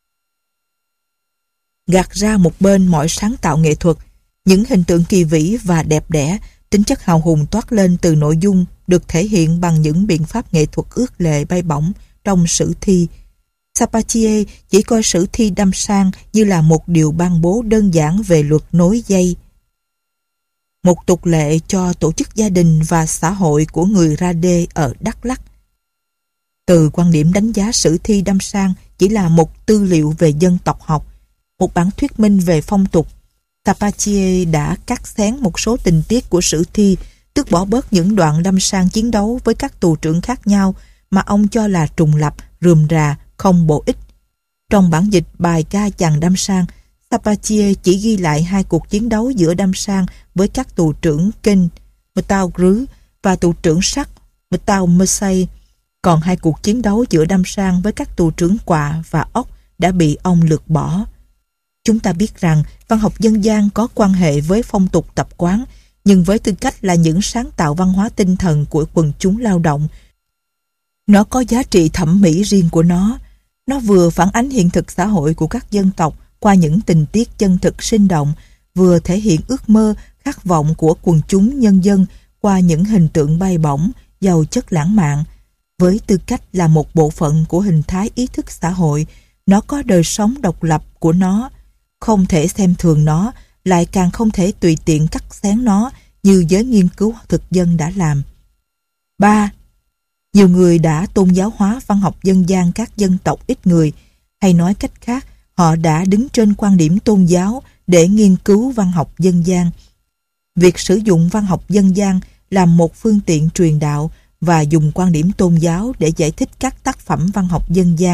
Speaker 1: Gạt ra một bên mọi sáng tạo nghệ thuật, những hình tượng kỳ vĩ và đẹp đẽ, tính chất hào hùng toát lên từ nội dung được thể hiện bằng những biện pháp nghệ thuật ước lệ bay bổng trong sử thi. Sapatier chỉ coi sử thi Đam Sang như là một điều ban bố đơn giản về luật nối dây, một tục lệ cho tổ chức gia đình và xã hội của người Rade ở Đắk Lắk. Từ quan điểm đánh giá sử thi Đam Sang chỉ là một tư liệu về dân tộc học, một bản thuyết minh về phong tục, Sapatier đã cắt xén một số tình tiết của sử thi, tước bỏ bớt những đoạn Đam Sang chiến đấu với các tù trưởng khác nhau mà ông cho là trùng lặp, rườm rà, không bổ ích. Trong bản dịch bài ca chàng Đam Sang, Sapatier chỉ ghi lại 2 cuộc chiến đấu giữa Đam Sang với các tù trưởng Kinh, Mtao Grứ và tù trưởng Sắc, Mtao Mersey. Còn 2 cuộc chiến đấu giữa Đam Sang với các tù trưởng Quạ và Ốc đã bị ông lược bỏ. Chúng ta biết rằng văn học dân gian có quan hệ với phong tục tập quán, nhưng với tư cách là những sáng tạo văn hóa tinh thần của quần chúng lao động. Nó có giá trị thẩm mỹ riêng của nó. Nó vừa phản ánh hiện thực xã hội của các dân tộc qua những tình tiết chân thực sinh động, vừa thể hiện ước mơ, khát vọng của quần chúng nhân dân qua những hình tượng bay bổng, giàu chất lãng mạn. Với tư cách là một bộ phận của hình thái ý thức xã hội, nó có đời sống độc lập của nó. Không thể xem thường nó, lại càng không thể tùy tiện cắt xén nó như giới nghiên cứu thực dân đã làm. 3. Nhiều người đã tôn giáo hóa văn học dân gian các dân tộc ít người, hay nói cách khác, họ đã đứng trên quan điểm tôn giáo để nghiên cứu văn học dân gian. Việc sử dụng văn học dân gian làm một phương tiện truyền đạo và dùng quan điểm tôn giáo để giải thích các tác phẩm văn học dân gian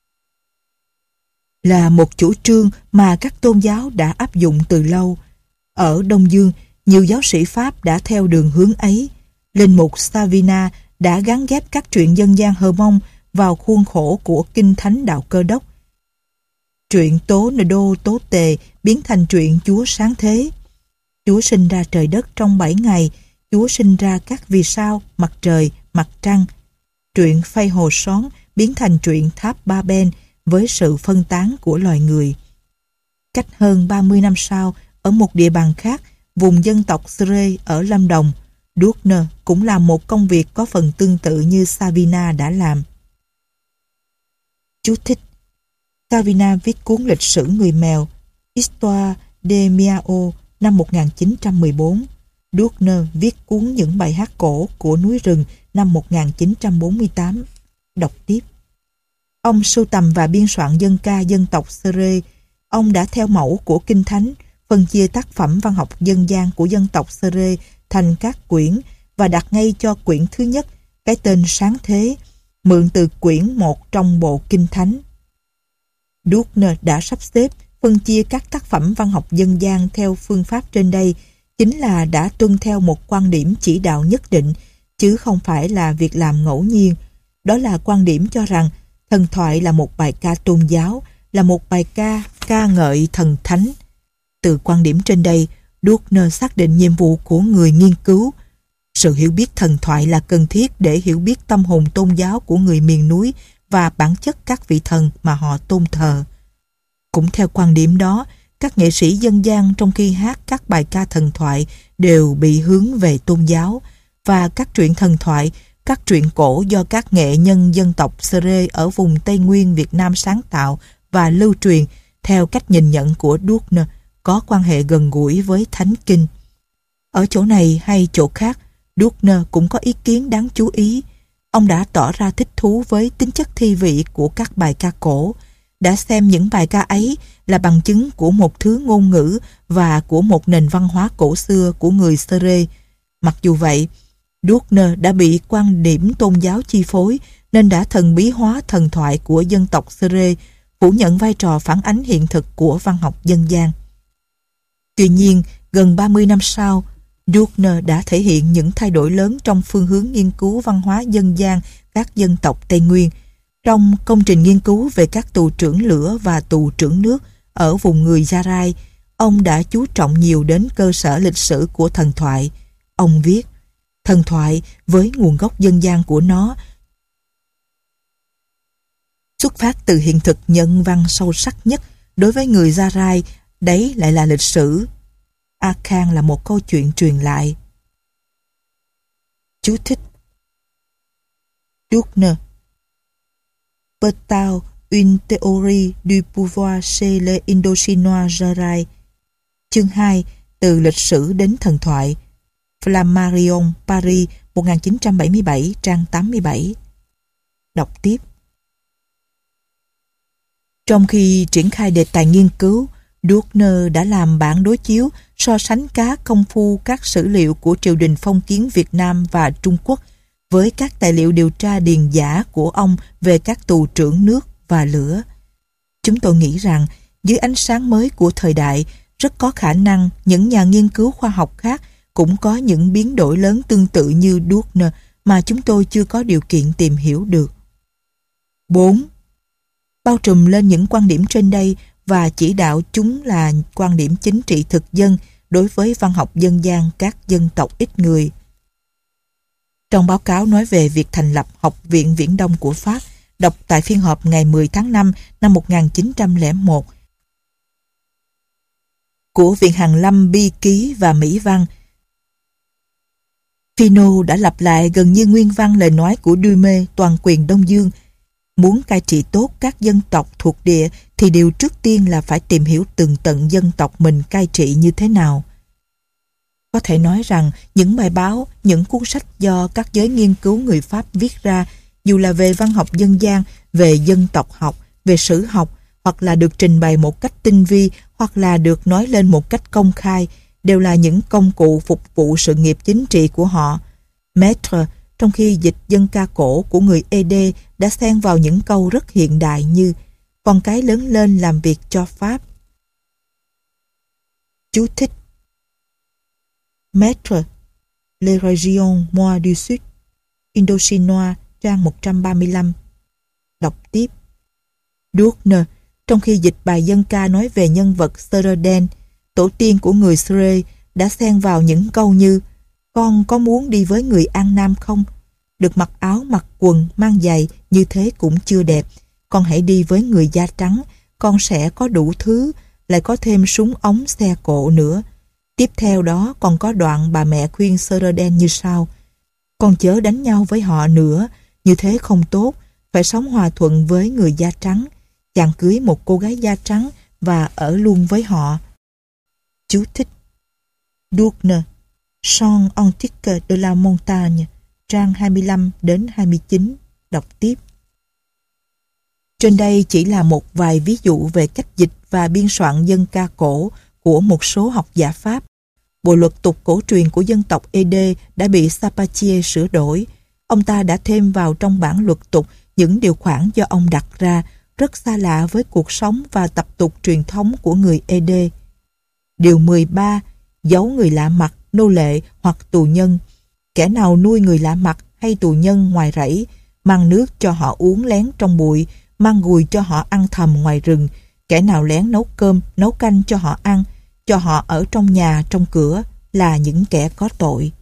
Speaker 1: là một chủ trương mà các tôn giáo đã áp dụng từ lâu. Ở Đông Dương, nhiều giáo sĩ Pháp đã theo đường hướng ấy. Linh mục Savina đã gắn ghép các truyện dân gian Hơ Mông vào khuôn khổ của Kinh Thánh Đạo Cơ Đốc. Truyện Tố Nơ Đô Tố Tề biến thành truyện Chúa Sáng Thế. Chúa sinh ra trời đất trong 7 ngày, Chúa sinh ra các vì sao, mặt trời, mặt trăng. Truyện Phay Hồ Xón biến thành truyện Tháp Ba Ben với sự phân tán của loài người. Cách hơn 30 năm sau, ở một địa bàn khác, vùng dân tộc Sre ở Lâm Đồng, Dutner cũng làm một công việc có phần tương tự như Savina đã làm. Chú thích: Savina viết cuốn lịch sử người mèo Histoire de Miao năm 1914. Dutner viết cuốn những bài hát cổ của núi rừng năm 1948. Đọc tiếp. Ông sưu tầm và biên soạn dân ca dân tộc Sere. Ông đã theo mẫu của Kinh Thánh, phân chia tác phẩm văn học dân gian của dân tộc Sere thành các quyển và đặt ngay cho quyển thứ nhất cái tên Sáng Thế, mượn từ quyển 1 trong bộ Kinh Thánh. Dutner đã sắp xếp, phân chia các tác phẩm văn học dân gian theo phương pháp trên đây, chính là đã tuân theo một quan điểm chỉ đạo nhất định, chứ không phải là việc làm ngẫu nhiên. Đó là quan điểm cho rằng thần thoại là một bài ca tôn giáo, là một bài ca ca ngợi thần thánh. Từ quan điểm trên đây, Dutner xác định nhiệm vụ của người nghiên cứu. Sự hiểu biết thần thoại là cần thiết để hiểu biết tâm hồn tôn giáo của người miền núi và bản chất các vị thần mà họ tôn thờ. Cũng theo quan điểm đó, các nghệ sĩ dân gian trong khi hát các bài ca thần thoại đều bị hướng về tôn giáo, và các truyện thần thoại, các truyện cổ do các nghệ nhân dân tộc Sere ở vùng Tây Nguyên Việt Nam sáng tạo và lưu truyền theo cách nhìn nhận của Dutner có quan hệ gần gũi với Thánh Kinh. Ở chỗ này hay chỗ khác, Dutner cũng có ý kiến đáng chú ý. Ông đã tỏ ra thích thú với tính chất thi vị của các bài ca cổ, đã xem những bài ca ấy là bằng chứng của một thứ ngôn ngữ và của một nền văn hóa cổ xưa của người Sere. Mặc dù vậy, Dürkheim đã bị quan điểm tôn giáo chi phối nên đã thần bí hóa thần thoại của dân tộc Sere, phủ nhận vai trò phản ánh hiện thực của văn học dân gian. Tuy nhiên, gần 30 năm sau, Dürkheim đã thể hiện những thay đổi lớn trong phương hướng nghiên cứu văn hóa dân gian các dân tộc Tây Nguyên. Trong công trình nghiên cứu về các tù trưởng lửa và tù trưởng nước ở vùng người Gia Rai, ông đã chú trọng nhiều đến cơ sở lịch sử của thần thoại. Ông viết, thần thoại với nguồn gốc dân gian của nó xuất phát từ hiện thực nhân văn sâu sắc nhất đối với người Gia Rai, đấy lại là lịch sử. Akan là một câu chuyện truyền lại. Chú thích Dürkheim Bertau une théorie du pouvoir chez les Indochinois Gia Rai. Chương 2, từ lịch sử đến thần thoại. Flammarion, Paris, 1977, trang 87. Đọc tiếp. Trong khi triển khai đề tài nghiên cứu, Dürkheim đã làm bản đối chiếu so sánh các công phu các sử liệu của triều đình phong kiến Việt Nam và Trung Quốc với các tài liệu điều tra điền giả của ông về các tù trưởng nước và lửa. Chúng tôi nghĩ rằng dưới ánh sáng mới của thời đại, rất có khả năng những nhà nghiên cứu khoa học khác cũng có những biến đổi lớn tương tự như Dürkheim mà chúng tôi chưa có điều kiện tìm hiểu được. 4. Bao trùm lên những quan điểm trên đây và chỉ đạo chúng là quan điểm chính trị thực dân đối với văn học dân gian các dân tộc ít người. Trong báo cáo nói về việc thành lập Học viện Viễn Đông của Pháp, đọc tại phiên họp ngày 10 tháng 5 năm 1901 của Viện Hàn Lâm Bi Ký và Mỹ Văn, Phino đã lặp lại gần như nguyên văn lời nói của Dume toàn quyền Đông Dương. Muốn cai trị tốt các dân tộc thuộc địa thì điều trước tiên là phải tìm hiểu tường tận dân tộc mình cai trị như thế nào. Có thể nói rằng những bài báo, những cuốn sách do các giới nghiên cứu người Pháp viết ra, dù là về văn học dân gian, về dân tộc học, về sử học, hoặc là được trình bày một cách tinh vi, hoặc là được nói lên một cách công khai, đều là những công cụ phục vụ sự nghiệp chính trị của họ. Maître, trong khi dịch dân ca cổ của người Ede, đã xen vào những câu rất hiện đại như con cái lớn lên làm việc cho Pháp. Chú thích Maître, Les Régions Moi du Sud, Indochinois, trang 135. Đọc tiếp. Dürkheim, trong khi dịch bài dân ca nói về nhân vật Seren, tổ tiên của người Sere, đã xen vào những câu như con có muốn đi với người An Nam không? Được mặc áo, mặc quần, mang giày như thế cũng chưa đẹp. Con hãy đi với người da trắng, con sẽ có đủ thứ, lại có thêm súng ống xe cộ nữa. Tiếp theo đó còn có đoạn bà mẹ khuyên Seren như sau: con chớ đánh nhau với họ nữa, như thế không tốt, phải sống hòa thuận với người da trắng. Chàng cưới một cô gái da trắng và ở luôn với họ. Chú thích Dürkheim, Chant antique de la montagne, trang 25 đến 29. Đọc tiếp. Trên đây chỉ là một vài ví dụ về cách dịch và biên soạn dân ca cổ của một số học giả Pháp. Bộ luật tục cổ truyền của dân tộc Ede đã bị Sapatier sửa đổi. Ông ta đã thêm vào trong bản luật tục những điều khoản do ông đặt ra, rất xa lạ với cuộc sống và tập tục truyền thống của người Ede. Điều 13. Giấu người lạ mặt, nô lệ hoặc tù nhân. Kẻ nào nuôi người lạ mặt hay tù nhân ngoài rẫy, mang nước cho họ uống lén trong bụi, mang gùi cho họ ăn thầm ngoài rừng. Kẻ nào lén nấu cơm, nấu canh cho họ ăn, cho họ ở trong nhà, trong cửa, là những kẻ có tội.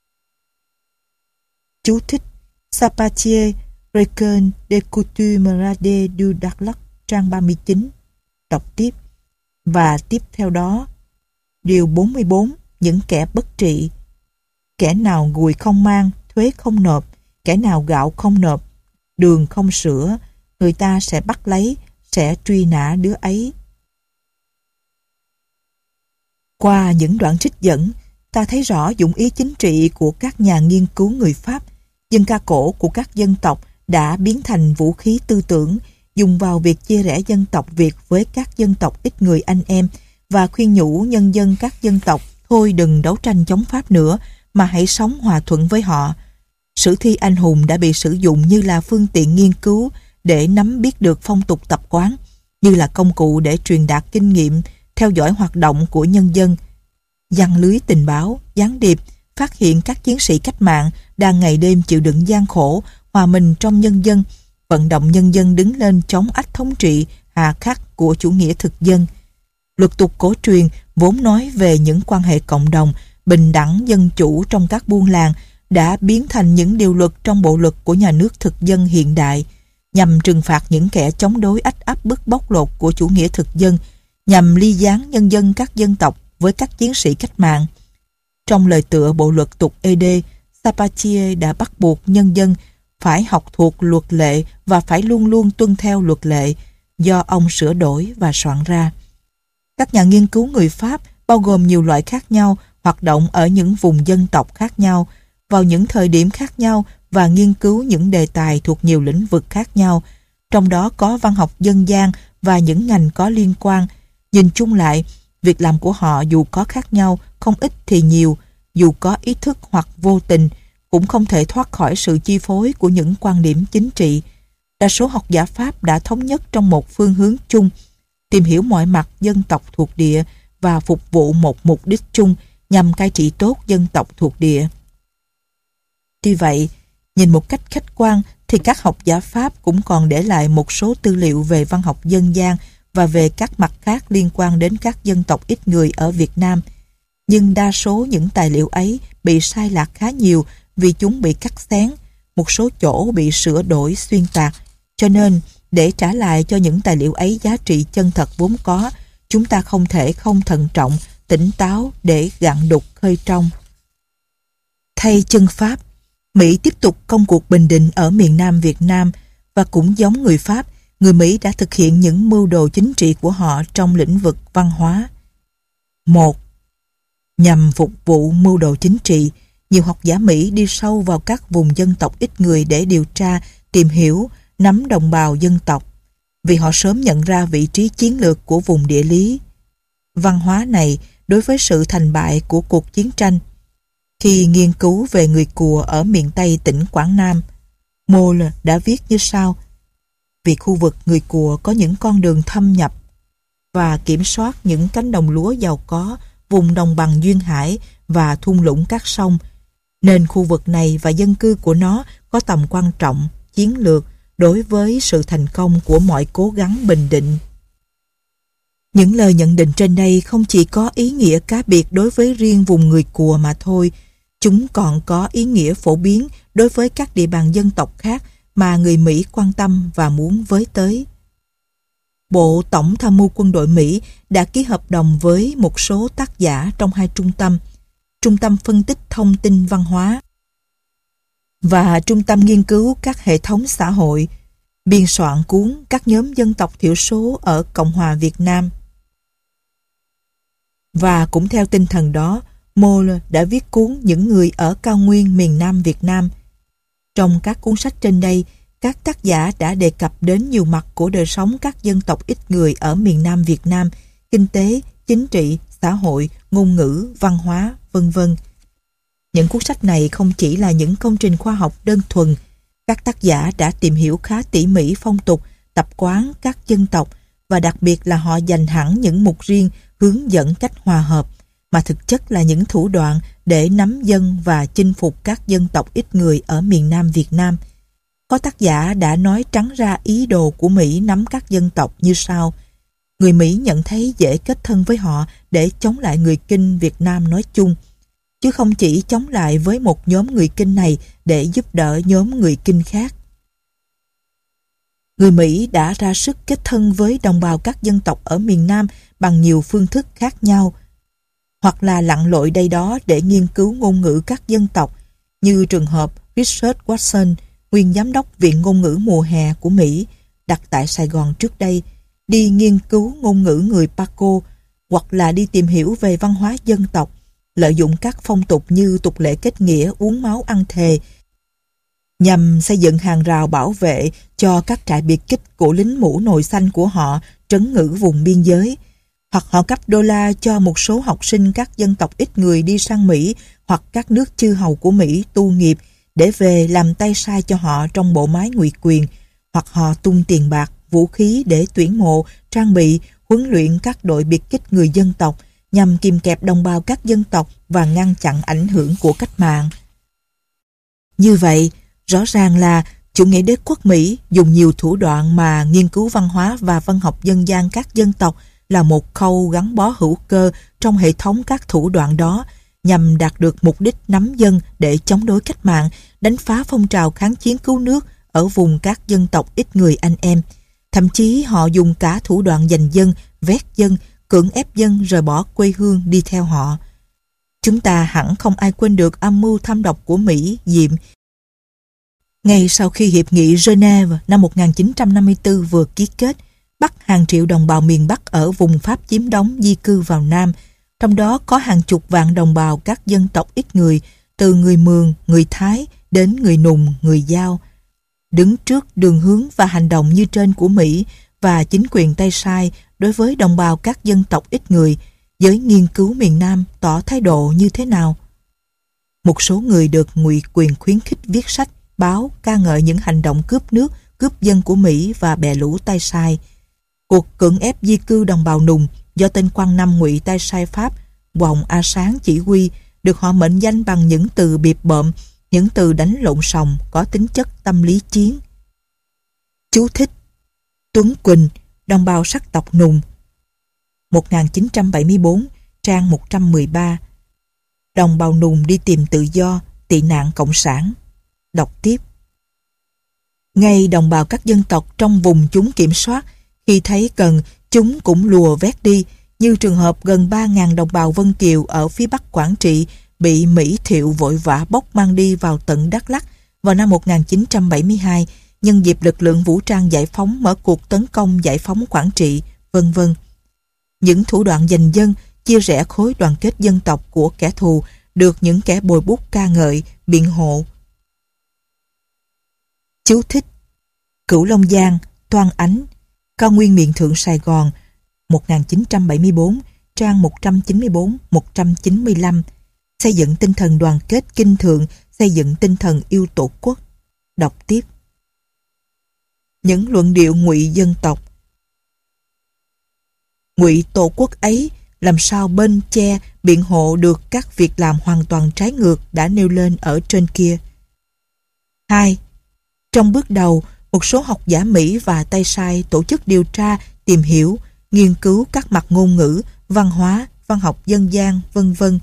Speaker 1: Chú thích Sapatier, Recueil des coutumes radées du Dakhla, trang 39. Đọc tiếp. Và tiếp theo đó, điều 44, những kẻ bất trị. Kẻ nào gùi không mang, thuế không nộp, kẻ nào gạo không nộp, đường không sửa, người ta sẽ bắt lấy, sẽ truy nã đứa ấy. Qua những đoạn trích dẫn, ta thấy rõ dụng ý chính trị của các nhà nghiên cứu người Pháp. Dân ca cổ của các dân tộc đã biến thành vũ khí tư tưởng, dùng vào việc chia rẽ dân tộc Việt với các dân tộc ít người anh em và khuyên nhủ nhân dân các dân tộc thôi đừng đấu tranh chống Pháp nữa mà hãy sống hòa thuận với họ. Sử thi anh hùng đã bị sử dụng như là phương tiện nghiên cứu để nắm biết được phong tục tập quán, như là công cụ để truyền đạt kinh nghiệm, theo dõi hoạt động của nhân dân. Giăng lưới tình báo, gián điệp, phát hiện các chiến sĩ cách mạng đang ngày đêm chịu đựng gian khổ, hòa mình trong nhân dân, vận động nhân dân đứng lên chống ách thống trị hà khắc của chủ nghĩa thực dân. Luật tục cổ truyền vốn nói về những quan hệ cộng đồng, bình đẳng dân chủ trong các buôn làng đã biến thành những điều luật trong bộ luật của nhà nước thực dân hiện đại, nhằm trừng phạt những kẻ chống đối ách áp bức bóc lột của chủ nghĩa thực dân, nhằm ly gián nhân dân các dân tộc với các chiến sĩ cách mạng. Trong lời tựa bộ luật tục ED, Sabatier đã bắt buộc nhân dân phải học thuộc luật lệ và phải luôn luôn tuân theo luật lệ do ông sửa đổi và soạn ra. Các nhà nghiên cứu người Pháp bao gồm nhiều loại khác nhau, hoạt động ở những vùng dân tộc khác nhau, vào những thời điểm khác nhau và nghiên cứu những đề tài thuộc nhiều lĩnh vực khác nhau, trong đó có văn học dân gian và những ngành có liên quan. Nhìn chung lại, việc làm của họ dù có khác nhau, không ít thì nhiều, dù có ý thức hoặc vô tình, cũng không thể thoát khỏi sự chi phối của những quan điểm chính trị. Đa số học giả Pháp đã thống nhất trong một phương hướng chung, tìm hiểu mọi mặt dân tộc thuộc địa và phục vụ một mục đích chung nhằm cai trị tốt dân tộc thuộc địa. Tuy vậy, nhìn một cách khách quan thì các học giả Pháp cũng còn để lại một số tư liệu về văn học dân gian và về các mặt khác liên quan đến các dân tộc ít người ở Việt Nam. Nhưng đa số những tài liệu ấy bị sai lạc khá nhiều vì chúng bị cắt xén, một số chỗ bị sửa đổi xuyên tạc. Cho nên, để trả lại cho những tài liệu ấy giá trị chân thật vốn có, chúng ta không thể không thận trọng, tỉnh táo để gạn đục khơi trong. Thay chân Pháp, Mỹ tiếp tục công cuộc bình định ở miền Nam Việt Nam và cũng giống người Pháp, người Mỹ đã thực hiện những mưu đồ chính trị của họ trong lĩnh vực văn hóa. 1. Nhằm phục vụ mưu đồ chính trị, nhiều học giả Mỹ đi sâu vào các vùng dân tộc ít người để điều tra, tìm hiểu, nắm đồng bào dân tộc, vì họ sớm nhận ra vị trí chiến lược của vùng địa lý. Văn hóa này đối với sự thành bại của cuộc chiến tranh. Khi nghiên cứu về người Cùa ở miền Tây tỉnh Quảng Nam, Moll đã viết như sau: vì khu vực người Cùa có những con đường thâm nhập và kiểm soát những cánh đồng lúa giàu có, vùng đồng bằng duyên hải và thung lũng các sông, nên khu vực này và dân cư của nó có tầm quan trọng, chiến lược đối với sự thành công của mọi cố gắng bình định. Những lời nhận định trên đây không chỉ có ý nghĩa cá biệt đối với riêng vùng người Cùa mà thôi, chúng còn có ý nghĩa phổ biến đối với các địa bàn dân tộc khác mà người Mỹ quan tâm và muốn với tới. Bộ Tổng tham mưu quân đội Mỹ đã ký hợp đồng với một số tác giả trong hai Trung tâm phân tích thông tin văn hóa và Trung tâm nghiên cứu các hệ thống xã hội, biên soạn cuốn Các nhóm dân tộc thiểu số ở Cộng hòa Việt Nam. Và cũng theo tinh thần đó, Moll đã viết cuốn Những người ở cao nguyên miền Nam Việt Nam. Trong các cuốn sách trên đây, các tác giả đã đề cập đến nhiều mặt của đời sống các dân tộc ít người ở miền Nam Việt Nam, kinh tế, chính trị, xã hội, ngôn ngữ, văn hóa, vân vân. Những cuốn sách này không chỉ là những công trình khoa học đơn thuần, các tác giả đã tìm hiểu khá tỉ mỉ phong tục, tập quán các dân tộc và đặc biệt là họ dành hẳn những mục riêng hướng dẫn cách hòa hợp, mà thực chất là những thủ đoạn để nắm dân và chinh phục các dân tộc ít người ở miền Nam Việt Nam. Có tác giả đã nói trắng ra ý đồ của Mỹ nắm các dân tộc như sau: người Mỹ nhận thấy dễ kết thân với họ để chống lại người Kinh Việt Nam nói chung, chứ không chỉ chống lại với một nhóm người Kinh này để giúp đỡ nhóm người Kinh khác. Người Mỹ đã ra sức kết thân với đồng bào các dân tộc ở miền Nam bằng nhiều phương thức khác nhau, hoặc là lặn lội đây đó để nghiên cứu ngôn ngữ các dân tộc, như trường hợp Richard Watson, nguyên giám đốc Viện Ngôn ngữ mùa hè của Mỹ, đặt tại Sài Gòn trước đây, đi nghiên cứu ngôn ngữ người Paco, hoặc là đi tìm hiểu về văn hóa dân tộc, lợi dụng các phong tục như tục lệ kết nghĩa, uống máu ăn thề, nhằm xây dựng hàng rào bảo vệ cho các trại biệt kích của lính mũ nồi xanh của họ trấn ngữ vùng biên giới, hoặc họ cấp đô la cho một số học sinh các dân tộc ít người đi sang Mỹ hoặc các nước chư hầu của Mỹ tu nghiệp để về làm tay sai cho họ trong bộ máy ngụy quyền, hoặc họ tung tiền bạc, vũ khí để tuyển mộ, trang bị, huấn luyện các đội biệt kích người dân tộc nhằm kìm kẹp đồng bào các dân tộc và ngăn chặn ảnh hưởng của cách mạng. Như vậy, rõ ràng là chủ nghĩa đế quốc Mỹ dùng nhiều thủ đoạn mà nghiên cứu văn hóa và văn học dân gian các dân tộc là một khâu gắn bó hữu cơ trong hệ thống các thủ đoạn đó nhằm đạt được mục đích nắm dân để chống đối cách mạng, đánh phá phong trào kháng chiến cứu nước ở vùng các dân tộc ít người anh em. Thậm chí họ dùng cả thủ đoạn giành dân, vét dân, cưỡng ép dân rời bỏ quê hương đi theo họ. Chúng ta hẳn không ai quên được âm mưu thâm độc của Mỹ Diệm. Ngay sau khi Hiệp nghị Geneva năm 1954 vừa ký kết, bắt hàng triệu đồng bào miền Bắc ở vùng Pháp chiếm đóng di cư vào Nam, trong đó có hàng chục vạn đồng bào các dân tộc ít người, từ người Mường, người Thái đến người Nùng, người Dao. Đứng trước đường hướng và hành động như trên của Mỹ và chính quyền Tây Sai đối với đồng bào các dân tộc ít người, giới nghiên cứu miền Nam tỏ thái độ như thế nào? Một số người được ngụy quyền khuyến khích viết sách, báo ca ngợi những hành động cướp nước, cướp dân của Mỹ và bè lũ Tây Sai. Cuộc cưỡng ép di cư đồng bào Nùng do tên quan năm ngụy Tây Sai Pháp Hoàng A Sáng chỉ huy được họ mệnh danh bằng những từ biệp bợm, những từ đánh lộn sòng có tính chất tâm lý chiến. Chú thích: Tuấn Quỳnh, đồng bào sắc tộc Nùng, 1974, trang 113. Đồng bào Nùng đi tìm tự do, tị nạn cộng sản. Đọc tiếp. Ngay đồng bào các dân tộc trong vùng chúng kiểm soát, khi thấy cần, chúng cũng lùa vét đi, như trường hợp gần 3.000 đồng bào Vân Kiều ở phía Bắc Quảng Trị bị Mỹ Thiệu vội vã bốc mang đi vào tận Đắk Lắk vào năm 1972, nhân dịp lực lượng vũ trang giải phóng mở cuộc tấn công giải phóng Quảng Trị, vân vân. Những thủ đoạn giành dân, chia rẽ khối đoàn kết dân tộc của kẻ thù được những kẻ bồi bút ca ngợi, biện hộ. Chú thích: Cửu Long Giang, Toan Ánh, Cao Nguyên miền Thượng Sài Gòn, 1974, trang 194-195. Xây dựng tinh thần đoàn kết kinh thượng, xây dựng tinh thần yêu tổ quốc. Đọc tiếp. Những luận điệu ngụy dân tộc. Ngụy tổ quốc ấy làm sao bên che biện hộ được các việc làm hoàn toàn trái ngược đã nêu lên ở trên kia. 2. Trong bước đầu, một số học giả Mỹ và Tây Sai tổ chức điều tra, tìm hiểu, nghiên cứu các mặt ngôn ngữ, văn hóa, văn học dân gian, vân vân,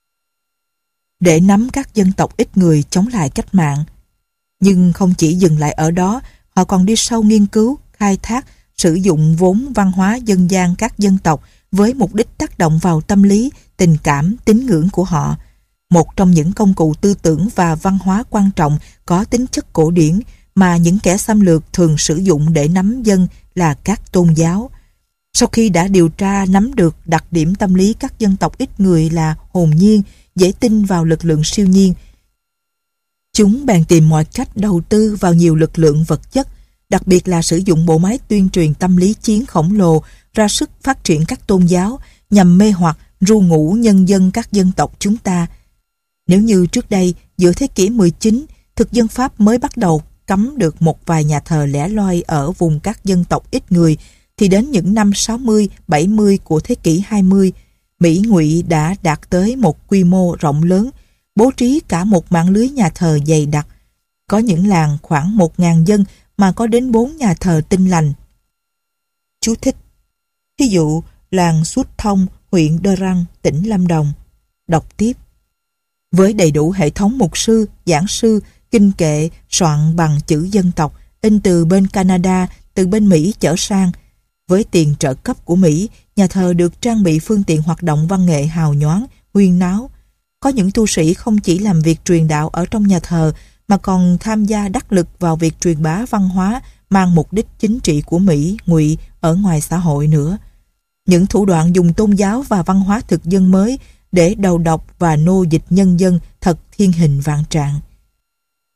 Speaker 1: để nắm các dân tộc ít người chống lại cách mạng. Nhưng không chỉ dừng lại ở đó, họ còn đi sâu nghiên cứu, khai thác, sử dụng vốn văn hóa dân gian các dân tộc với mục đích tác động vào tâm lý, tình cảm, tín ngưỡng của họ. Một trong những công cụ tư tưởng và văn hóa quan trọng có tính chất cổ điển mà những kẻ xâm lược thường sử dụng để nắm dân là các tôn giáo. Sau khi đã điều tra nắm được đặc điểm tâm lý các dân tộc ít người là hồn nhiên, dễ tin vào lực lượng siêu nhiên, chúng bèn tìm mọi cách đầu tư vào nhiều lực lượng vật chất, đặc biệt là sử dụng bộ máy tuyên truyền tâm lý chiến khổng lồ ra sức phát triển các tôn giáo nhằm mê hoặc, ru ngủ nhân dân các dân tộc chúng ta. Nếu như trước đây, giữa thế kỷ 19, thực dân Pháp mới bắt đầu cấm được một vài nhà thờ lẻ loi ở vùng các dân tộc ít người, thì đến những năm 60, 70 của thế kỷ 20, Mỹ Ngụy đã đạt tới một quy mô rộng lớn, bố trí cả một mạng lưới nhà thờ dày đặc. Có những làng khoảng 1.000 dân mà có đến 4 nhà thờ Tin Lành. Chú thích: Ví dụ, làng Suốt Thông, huyện Đơ Răng, tỉnh Lâm Đồng. Đọc tiếp. Với đầy đủ hệ thống mục sư, giảng sư, kinh kệ soạn bằng chữ dân tộc, in từ bên Canada, từ bên Mỹ chở sang. Với tiền trợ cấp của Mỹ, nhà thờ được trang bị phương tiện hoạt động văn nghệ hào nhoáng, huyên náo. Có những tu sĩ không chỉ làm việc truyền đạo ở trong nhà thờ mà còn tham gia đắc lực vào việc truyền bá văn hóa mang mục đích chính trị của Mỹ, Ngụy ở ngoài xã hội nữa. Những thủ đoạn dùng tôn giáo và văn hóa thực dân mới để đầu độc và nô dịch nhân dân thật thiên hình vạn trạng.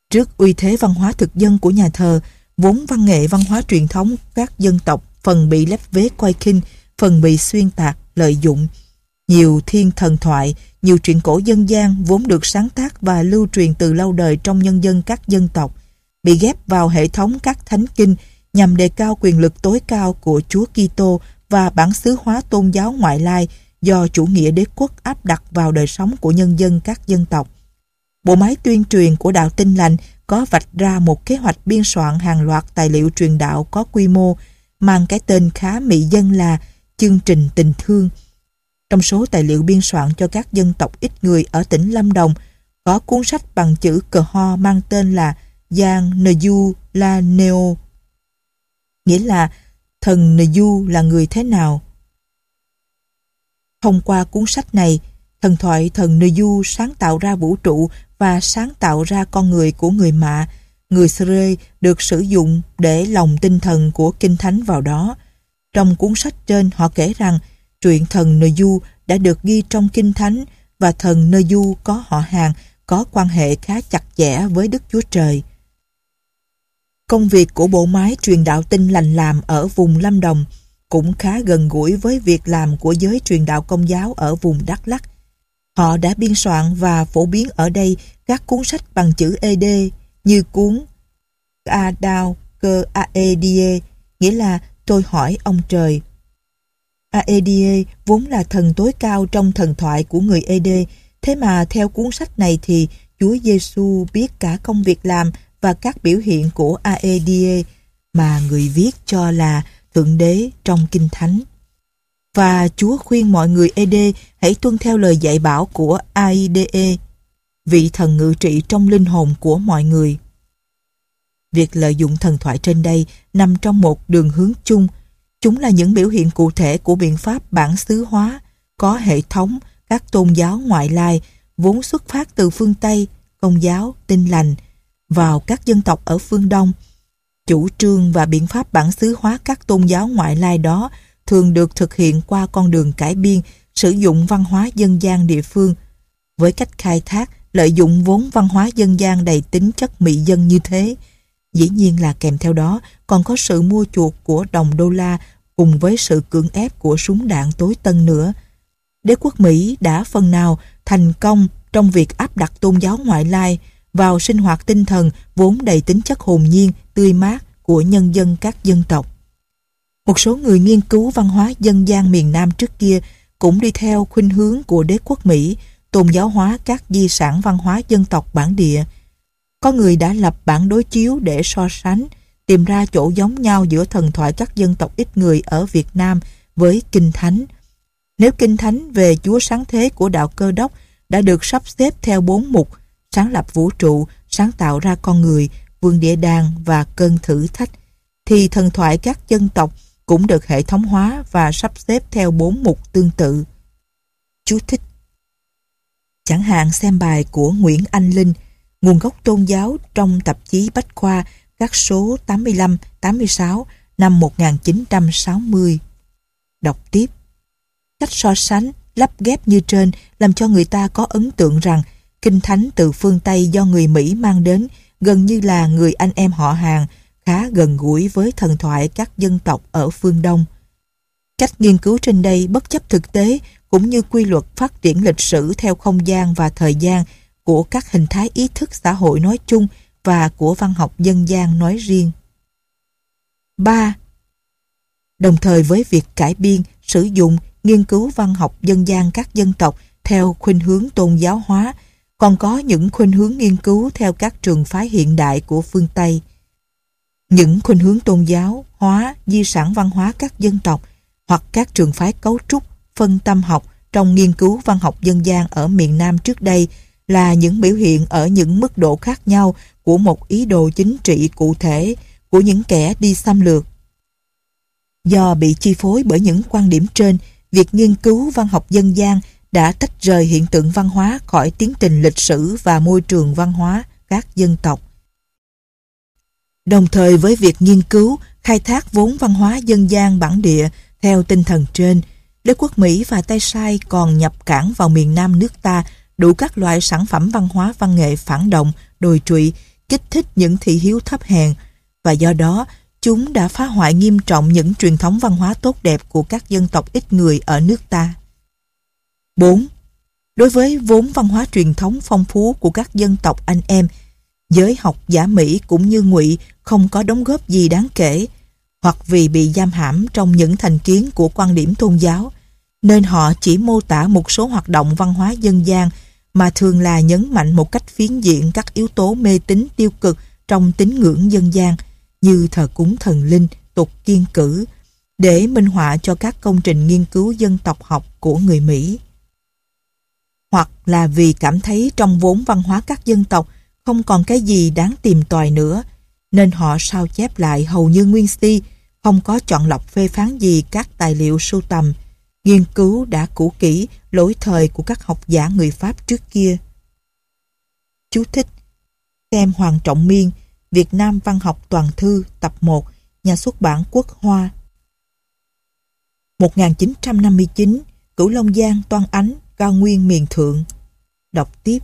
Speaker 1: Trước uy thế văn hóa thực dân của nhà thờ, vốn văn nghệ văn hóa truyền thống các dân tộc phần bị lép vế coi khinh, phần bị xuyên tạc, lợi dụng. Nhiều thiên thần thoại, nhiều truyện cổ dân gian vốn được sáng tác và lưu truyền từ lâu đời trong nhân dân các dân tộc, bị ghép vào hệ thống các thánh kinh nhằm đề cao quyền lực tối cao của Chúa Kitô và bản xứ hóa tôn giáo ngoại lai do chủ nghĩa đế quốc áp đặt vào đời sống của nhân dân các dân tộc. Bộ máy tuyên truyền của đạo Tin Lành có vạch ra một kế hoạch biên soạn hàng loạt tài liệu truyền đạo có quy mô, mang cái tên khá mị dân là chương trình tình thương. Trong số tài liệu biên soạn cho các dân tộc ít người ở tỉnh Lâm Đồng, có cuốn sách bằng chữ cờ ho mang tên là Giang Nju La Neo, nghĩa là thần Nju là người thế nào. Thông qua cuốn sách này, thần thoại thần Nju sáng tạo ra vũ trụ và sáng tạo ra con người của người Mạ, người Sere được sử dụng để lồng tinh thần của Kinh Thánh vào đó. Trong cuốn sách trên họ kể rằng truyện thần Nju đã được ghi trong Kinh Thánh và thần Nju có họ hàng, có quan hệ khá chặt chẽ với Đức Chúa Trời. Công việc của bộ máy truyền đạo Tin Lành làm ở vùng Lâm Đồng cũng khá gần gũi với việc làm của giới truyền đạo Công giáo ở vùng Đắk Lắk. Họ đã biên soạn và phổ biến ở đây các cuốn sách bằng chữ ED như cuốn Adao Cơ Aedie, nghĩa là tôi hỏi ông trời. Aedie vốn là thần tối cao trong thần thoại của người Ede, thế mà theo cuốn sách này thì Chúa Giêsu biết cả công việc làm và các biểu hiện của Aedie mà người viết cho là Thượng Đế trong Kinh Thánh. Và Chúa khuyên mọi người Ede hãy tuân theo lời dạy bảo của Aide, vị thần ngự trị trong linh hồn của mọi người. Việc lợi dụng thần thoại trên đây nằm trong một đường hướng chung. Chúng là những biểu hiện cụ thể của biện pháp bản xứ hóa, có hệ thống các tôn giáo ngoại lai vốn xuất phát từ phương Tây, Công giáo, Tin Lành, vào các dân tộc ở phương Đông. Chủ trương và biện pháp bản xứ hóa các tôn giáo ngoại lai đó thường được thực hiện qua con đường cải biên, sử dụng văn hóa dân gian địa phương. Với cách khai thác, lợi dụng vốn văn hóa dân gian đầy tính chất mị dân như thế, dĩ nhiên là kèm theo đó còn có sự mua chuộc của đồng đô la cùng với sự cưỡng ép của súng đạn tối tân nữa. Đế quốc Mỹ đã phần nào thành công trong việc áp đặt tôn giáo ngoại lai vào sinh hoạt tinh thần vốn đầy tính chất hồn nhiên, tươi mát của nhân dân các dân tộc. Một số người nghiên cứu văn hóa dân gian miền Nam trước kia cũng đi theo khuynh hướng của đế quốc Mỹ, tôn giáo hóa các di sản văn hóa dân tộc bản địa. Có người đã lập bản đối chiếu để so sánh, tìm ra chỗ giống nhau giữa thần thoại các dân tộc ít người ở Việt Nam với Kinh Thánh. Nếu Kinh Thánh về Chúa sáng thế của đạo Cơ Đốc đã được sắp xếp theo 4 mục: sáng lập vũ trụ, sáng tạo ra con người, vườn địa đàng và cơn thử thách, thì thần thoại các dân tộc cũng được hệ thống hóa và sắp xếp theo 4 mục tương tự. Chú thích: chẳng hạn xem bài của Nguyễn Anh Linh, Nguồn gốc tôn giáo, trong tạp chí Bách Khoa, các số 85, 86 năm 1960. Đọc tiếp. Cách so sánh, lắp ghép như trên làm cho người ta có ấn tượng rằng Kinh Thánh từ phương Tây do người Mỹ mang đến gần như là người anh em họ hàng, khá gần gũi với thần thoại các dân tộc ở phương Đông. Cách nghiên cứu trên đây bất chấp thực tế cũng như quy luật phát triển lịch sử theo không gian và thời gian của các hình thái ý thức xã hội nói chung và của văn học dân gian nói riêng. 3. Đồng thời với việc cải biên, sử dụng, nghiên cứu văn học dân gian các dân tộc theo khuynh hướng tôn giáo hóa, còn có những khuynh hướng nghiên cứu theo các trường phái hiện đại của phương Tây. Những khuynh hướng tôn giáo hóa di sản văn hóa các dân tộc hoặc các trường phái cấu trúc, phân tâm học trong nghiên cứu văn học dân gian ở miền Nam trước đây là những biểu hiện ở những mức độ khác nhau của một ý đồ chính trị cụ thể của những kẻ đi xâm lược. Do bị chi phối bởi những quan điểm trên, việc nghiên cứu văn học dân gian đã tách rời hiện tượng văn hóa khỏi tiến trình lịch sử và môi trường văn hóa các dân tộc. Đồng thời với việc nghiên cứu, khai thác vốn văn hóa dân gian bản địa theo tinh thần trên, đế quốc Mỹ và Tay Sai còn nhập cảng vào miền Nam nước ta đủ các loại sản phẩm văn hóa văn nghệ phản động, đồi trụy, kích thích những thị hiếu thấp hèn, và do đó chúng đã phá hoại nghiêm trọng những truyền thống văn hóa tốt đẹp của các dân tộc ít người ở nước ta. 4. Đối với vốn văn hóa truyền thống phong phú của các dân tộc anh em, giới học giả Mỹ cũng như Ngụy không có đóng góp gì đáng kể, hoặc vì bị giam hãm trong những thành kiến của quan điểm tôn giáo, nên họ chỉ mô tả một số hoạt động văn hóa dân gian mà thường là nhấn mạnh một cách phiến diện các yếu tố mê tín tiêu cực trong tín ngưỡng dân gian như thờ cúng thần linh, tục kiêng cữ, để minh họa cho các công trình nghiên cứu dân tộc học của người Mỹ. Hoặc là vì cảm thấy trong vốn văn hóa các dân tộc không còn cái gì đáng tìm tòi nữa, nên họ sao chép lại hầu như nguyên si, không có chọn lọc phê phán gì các tài liệu sưu tầm, nghiên cứu đã cũ kỹ, lỗi thời của các học giả người Pháp trước kia. Chú thích: xem Hoàng Trọng Miên, Việt Nam Văn học Toàn thư, tập 1, nhà xuất bản Quốc Hoa. 1959, Cửu Long Giang, Toan Ánh, Cao Nguyên miền Thượng. Đọc tiếp.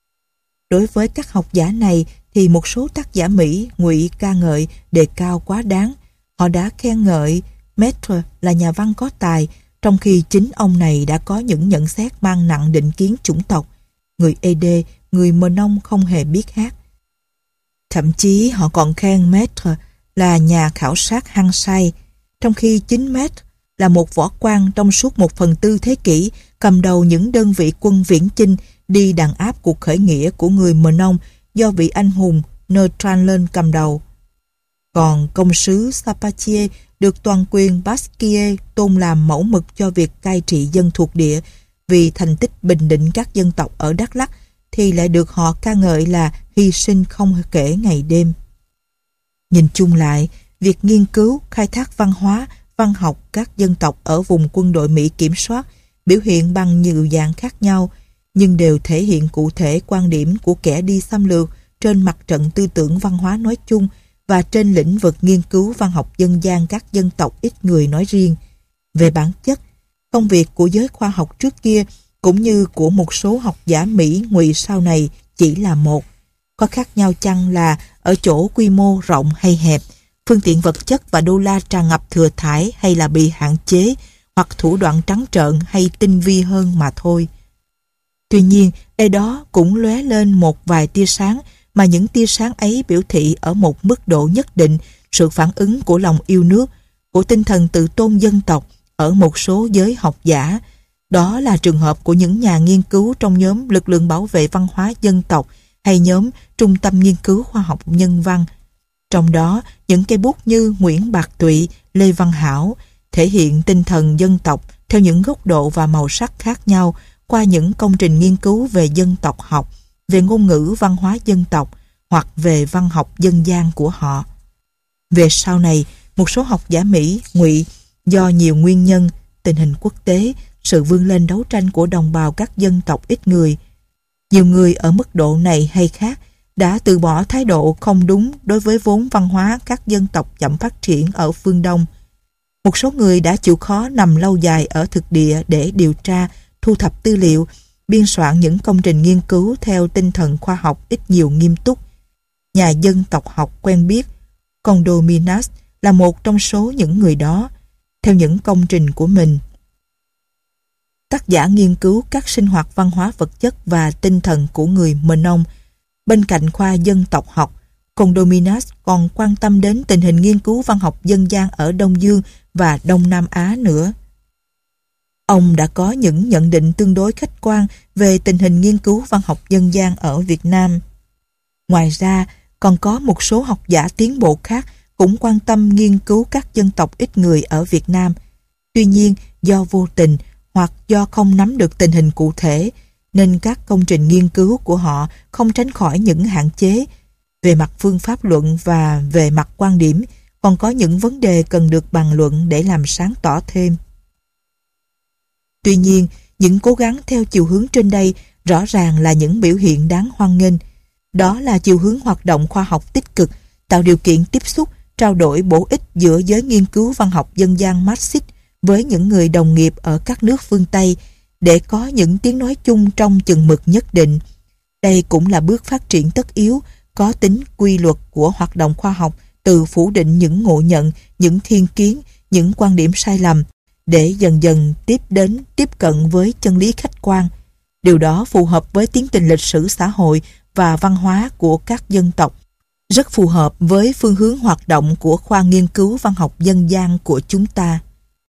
Speaker 1: Đối với các học giả này thì một số tác giả Mỹ, Ngụy ca ngợi, đề cao quá đáng. Họ đã khen ngợi Maitre là nhà văn có tài, trong khi chính ông này đã có những nhận xét mang nặng định kiến chủng tộc. Người Ede, người Mờ Nông không hề biết hát. Thậm chí họ còn khen Maitre là nhà khảo sát hăng say, trong khi chính Maitre là một võ quan trong suốt 1/4 thế kỷ cầm đầu những đơn vị quân viễn chinh đi đàn áp cuộc khởi nghĩa của người Mờ Nông do vị anh hùng Neutralen cầm đầu. Còn công sứ Sapatier được toàn quyền Basquiat tôn làm mẫu mực cho việc cai trị dân thuộc địa vì thành tích bình định các dân tộc ở Đắk Lắk thì lại được họ ca ngợi là hy sinh không kể ngày đêm. Nhìn chung lại, việc nghiên cứu, khai thác văn hóa, văn học các dân tộc ở vùng quân đội Mỹ kiểm soát biểu hiện bằng nhiều dạng khác nhau, nhưng đều thể hiện cụ thể quan điểm của kẻ đi xâm lược trên mặt trận tư tưởng văn hóa nói chung và trên lĩnh vực nghiên cứu văn học dân gian các dân tộc ít người nói riêng. Về bản chất, công việc của giới khoa học trước kia cũng như của một số học giả Mỹ Ngụy sau này chỉ là một. Có khác nhau chăng là ở chỗ quy mô rộng hay hẹp, phương tiện vật chất và đô la tràn ngập thừa thãi hay là bị hạn chế, hoặc thủ đoạn trắng trợn hay tinh vi hơn mà thôi. Tuy nhiên, đây đó cũng lóe lên một vài tia sáng, mà những tia sáng ấy biểu thị ở một mức độ nhất định sự phản ứng của lòng yêu nước, của tinh thần tự tôn dân tộc ở một số giới học giả. Đó là trường hợp của những nhà nghiên cứu trong nhóm lực lượng bảo vệ văn hóa dân tộc hay nhóm trung tâm nghiên cứu khoa học nhân văn. Trong đó, những cây bút như Nguyễn Bạc Tụy, Lê Văn Hảo thể hiện tinh thần dân tộc theo những góc độ và màu sắc khác nhau qua những công trình nghiên cứu về dân tộc học, về ngôn ngữ văn hóa dân tộc hoặc về văn học dân gian của họ. Về sau này, một số học giả Mỹ, Ngụy do nhiều nguyên nhân, tình hình quốc tế, sự vươn lên đấu tranh của đồng bào các dân tộc ít người. Nhiều người ở mức độ này hay khác đã từ bỏ thái độ không đúng đối với vốn văn hóa các dân tộc chậm phát triển ở phương Đông. Một số người đã chịu khó nằm lâu dài ở thực địa để điều tra, thu thập tư liệu, biên soạn những công trình nghiên cứu theo tinh thần khoa học ít nhiều nghiêm túc. Nhà dân tộc học quen biết Condominas là một trong số những người đó. Theo những công trình của mình, tác giả nghiên cứu các sinh hoạt văn hóa vật chất và tinh thần của người Mờ Nông. Bên cạnh khoa dân tộc học, Condominas còn quan tâm đến tình hình nghiên cứu văn học dân gian ở Đông Dương và Đông Nam Á nữa. Ông đã có những nhận định tương đối khách quan về tình hình nghiên cứu văn học dân gian ở Việt Nam. Ngoài ra, còn có một số học giả tiến bộ khác cũng quan tâm nghiên cứu các dân tộc ít người ở Việt Nam. Tuy nhiên, do vô tình hoặc do không nắm được tình hình cụ thể, nên các công trình nghiên cứu của họ không tránh khỏi những hạn chế. Về mặt phương pháp luận và về mặt quan điểm, còn có những vấn đề cần được bàn luận để làm sáng tỏ thêm. Tuy nhiên, những cố gắng theo chiều hướng trên đây rõ ràng là những biểu hiện đáng hoan nghênh. Đó là chiều hướng hoạt động khoa học tích cực, tạo điều kiện tiếp xúc, trao đổi bổ ích giữa giới nghiên cứu văn học dân gian Marxist với những người đồng nghiệp ở các nước phương Tây để có những tiếng nói chung trong chừng mực nhất định. Đây cũng là bước phát triển tất yếu có tính quy luật của hoạt động khoa học, từ phủ định những ngộ nhận, những thiên kiến, những quan điểm sai lầm, để dần dần tiếp cận với chân lý khách quan. Điều đó phù hợp với tiến trình lịch sử xã hội và văn hóa của các dân tộc, rất phù hợp với phương hướng hoạt động của khoa nghiên cứu văn học dân gian của chúng ta.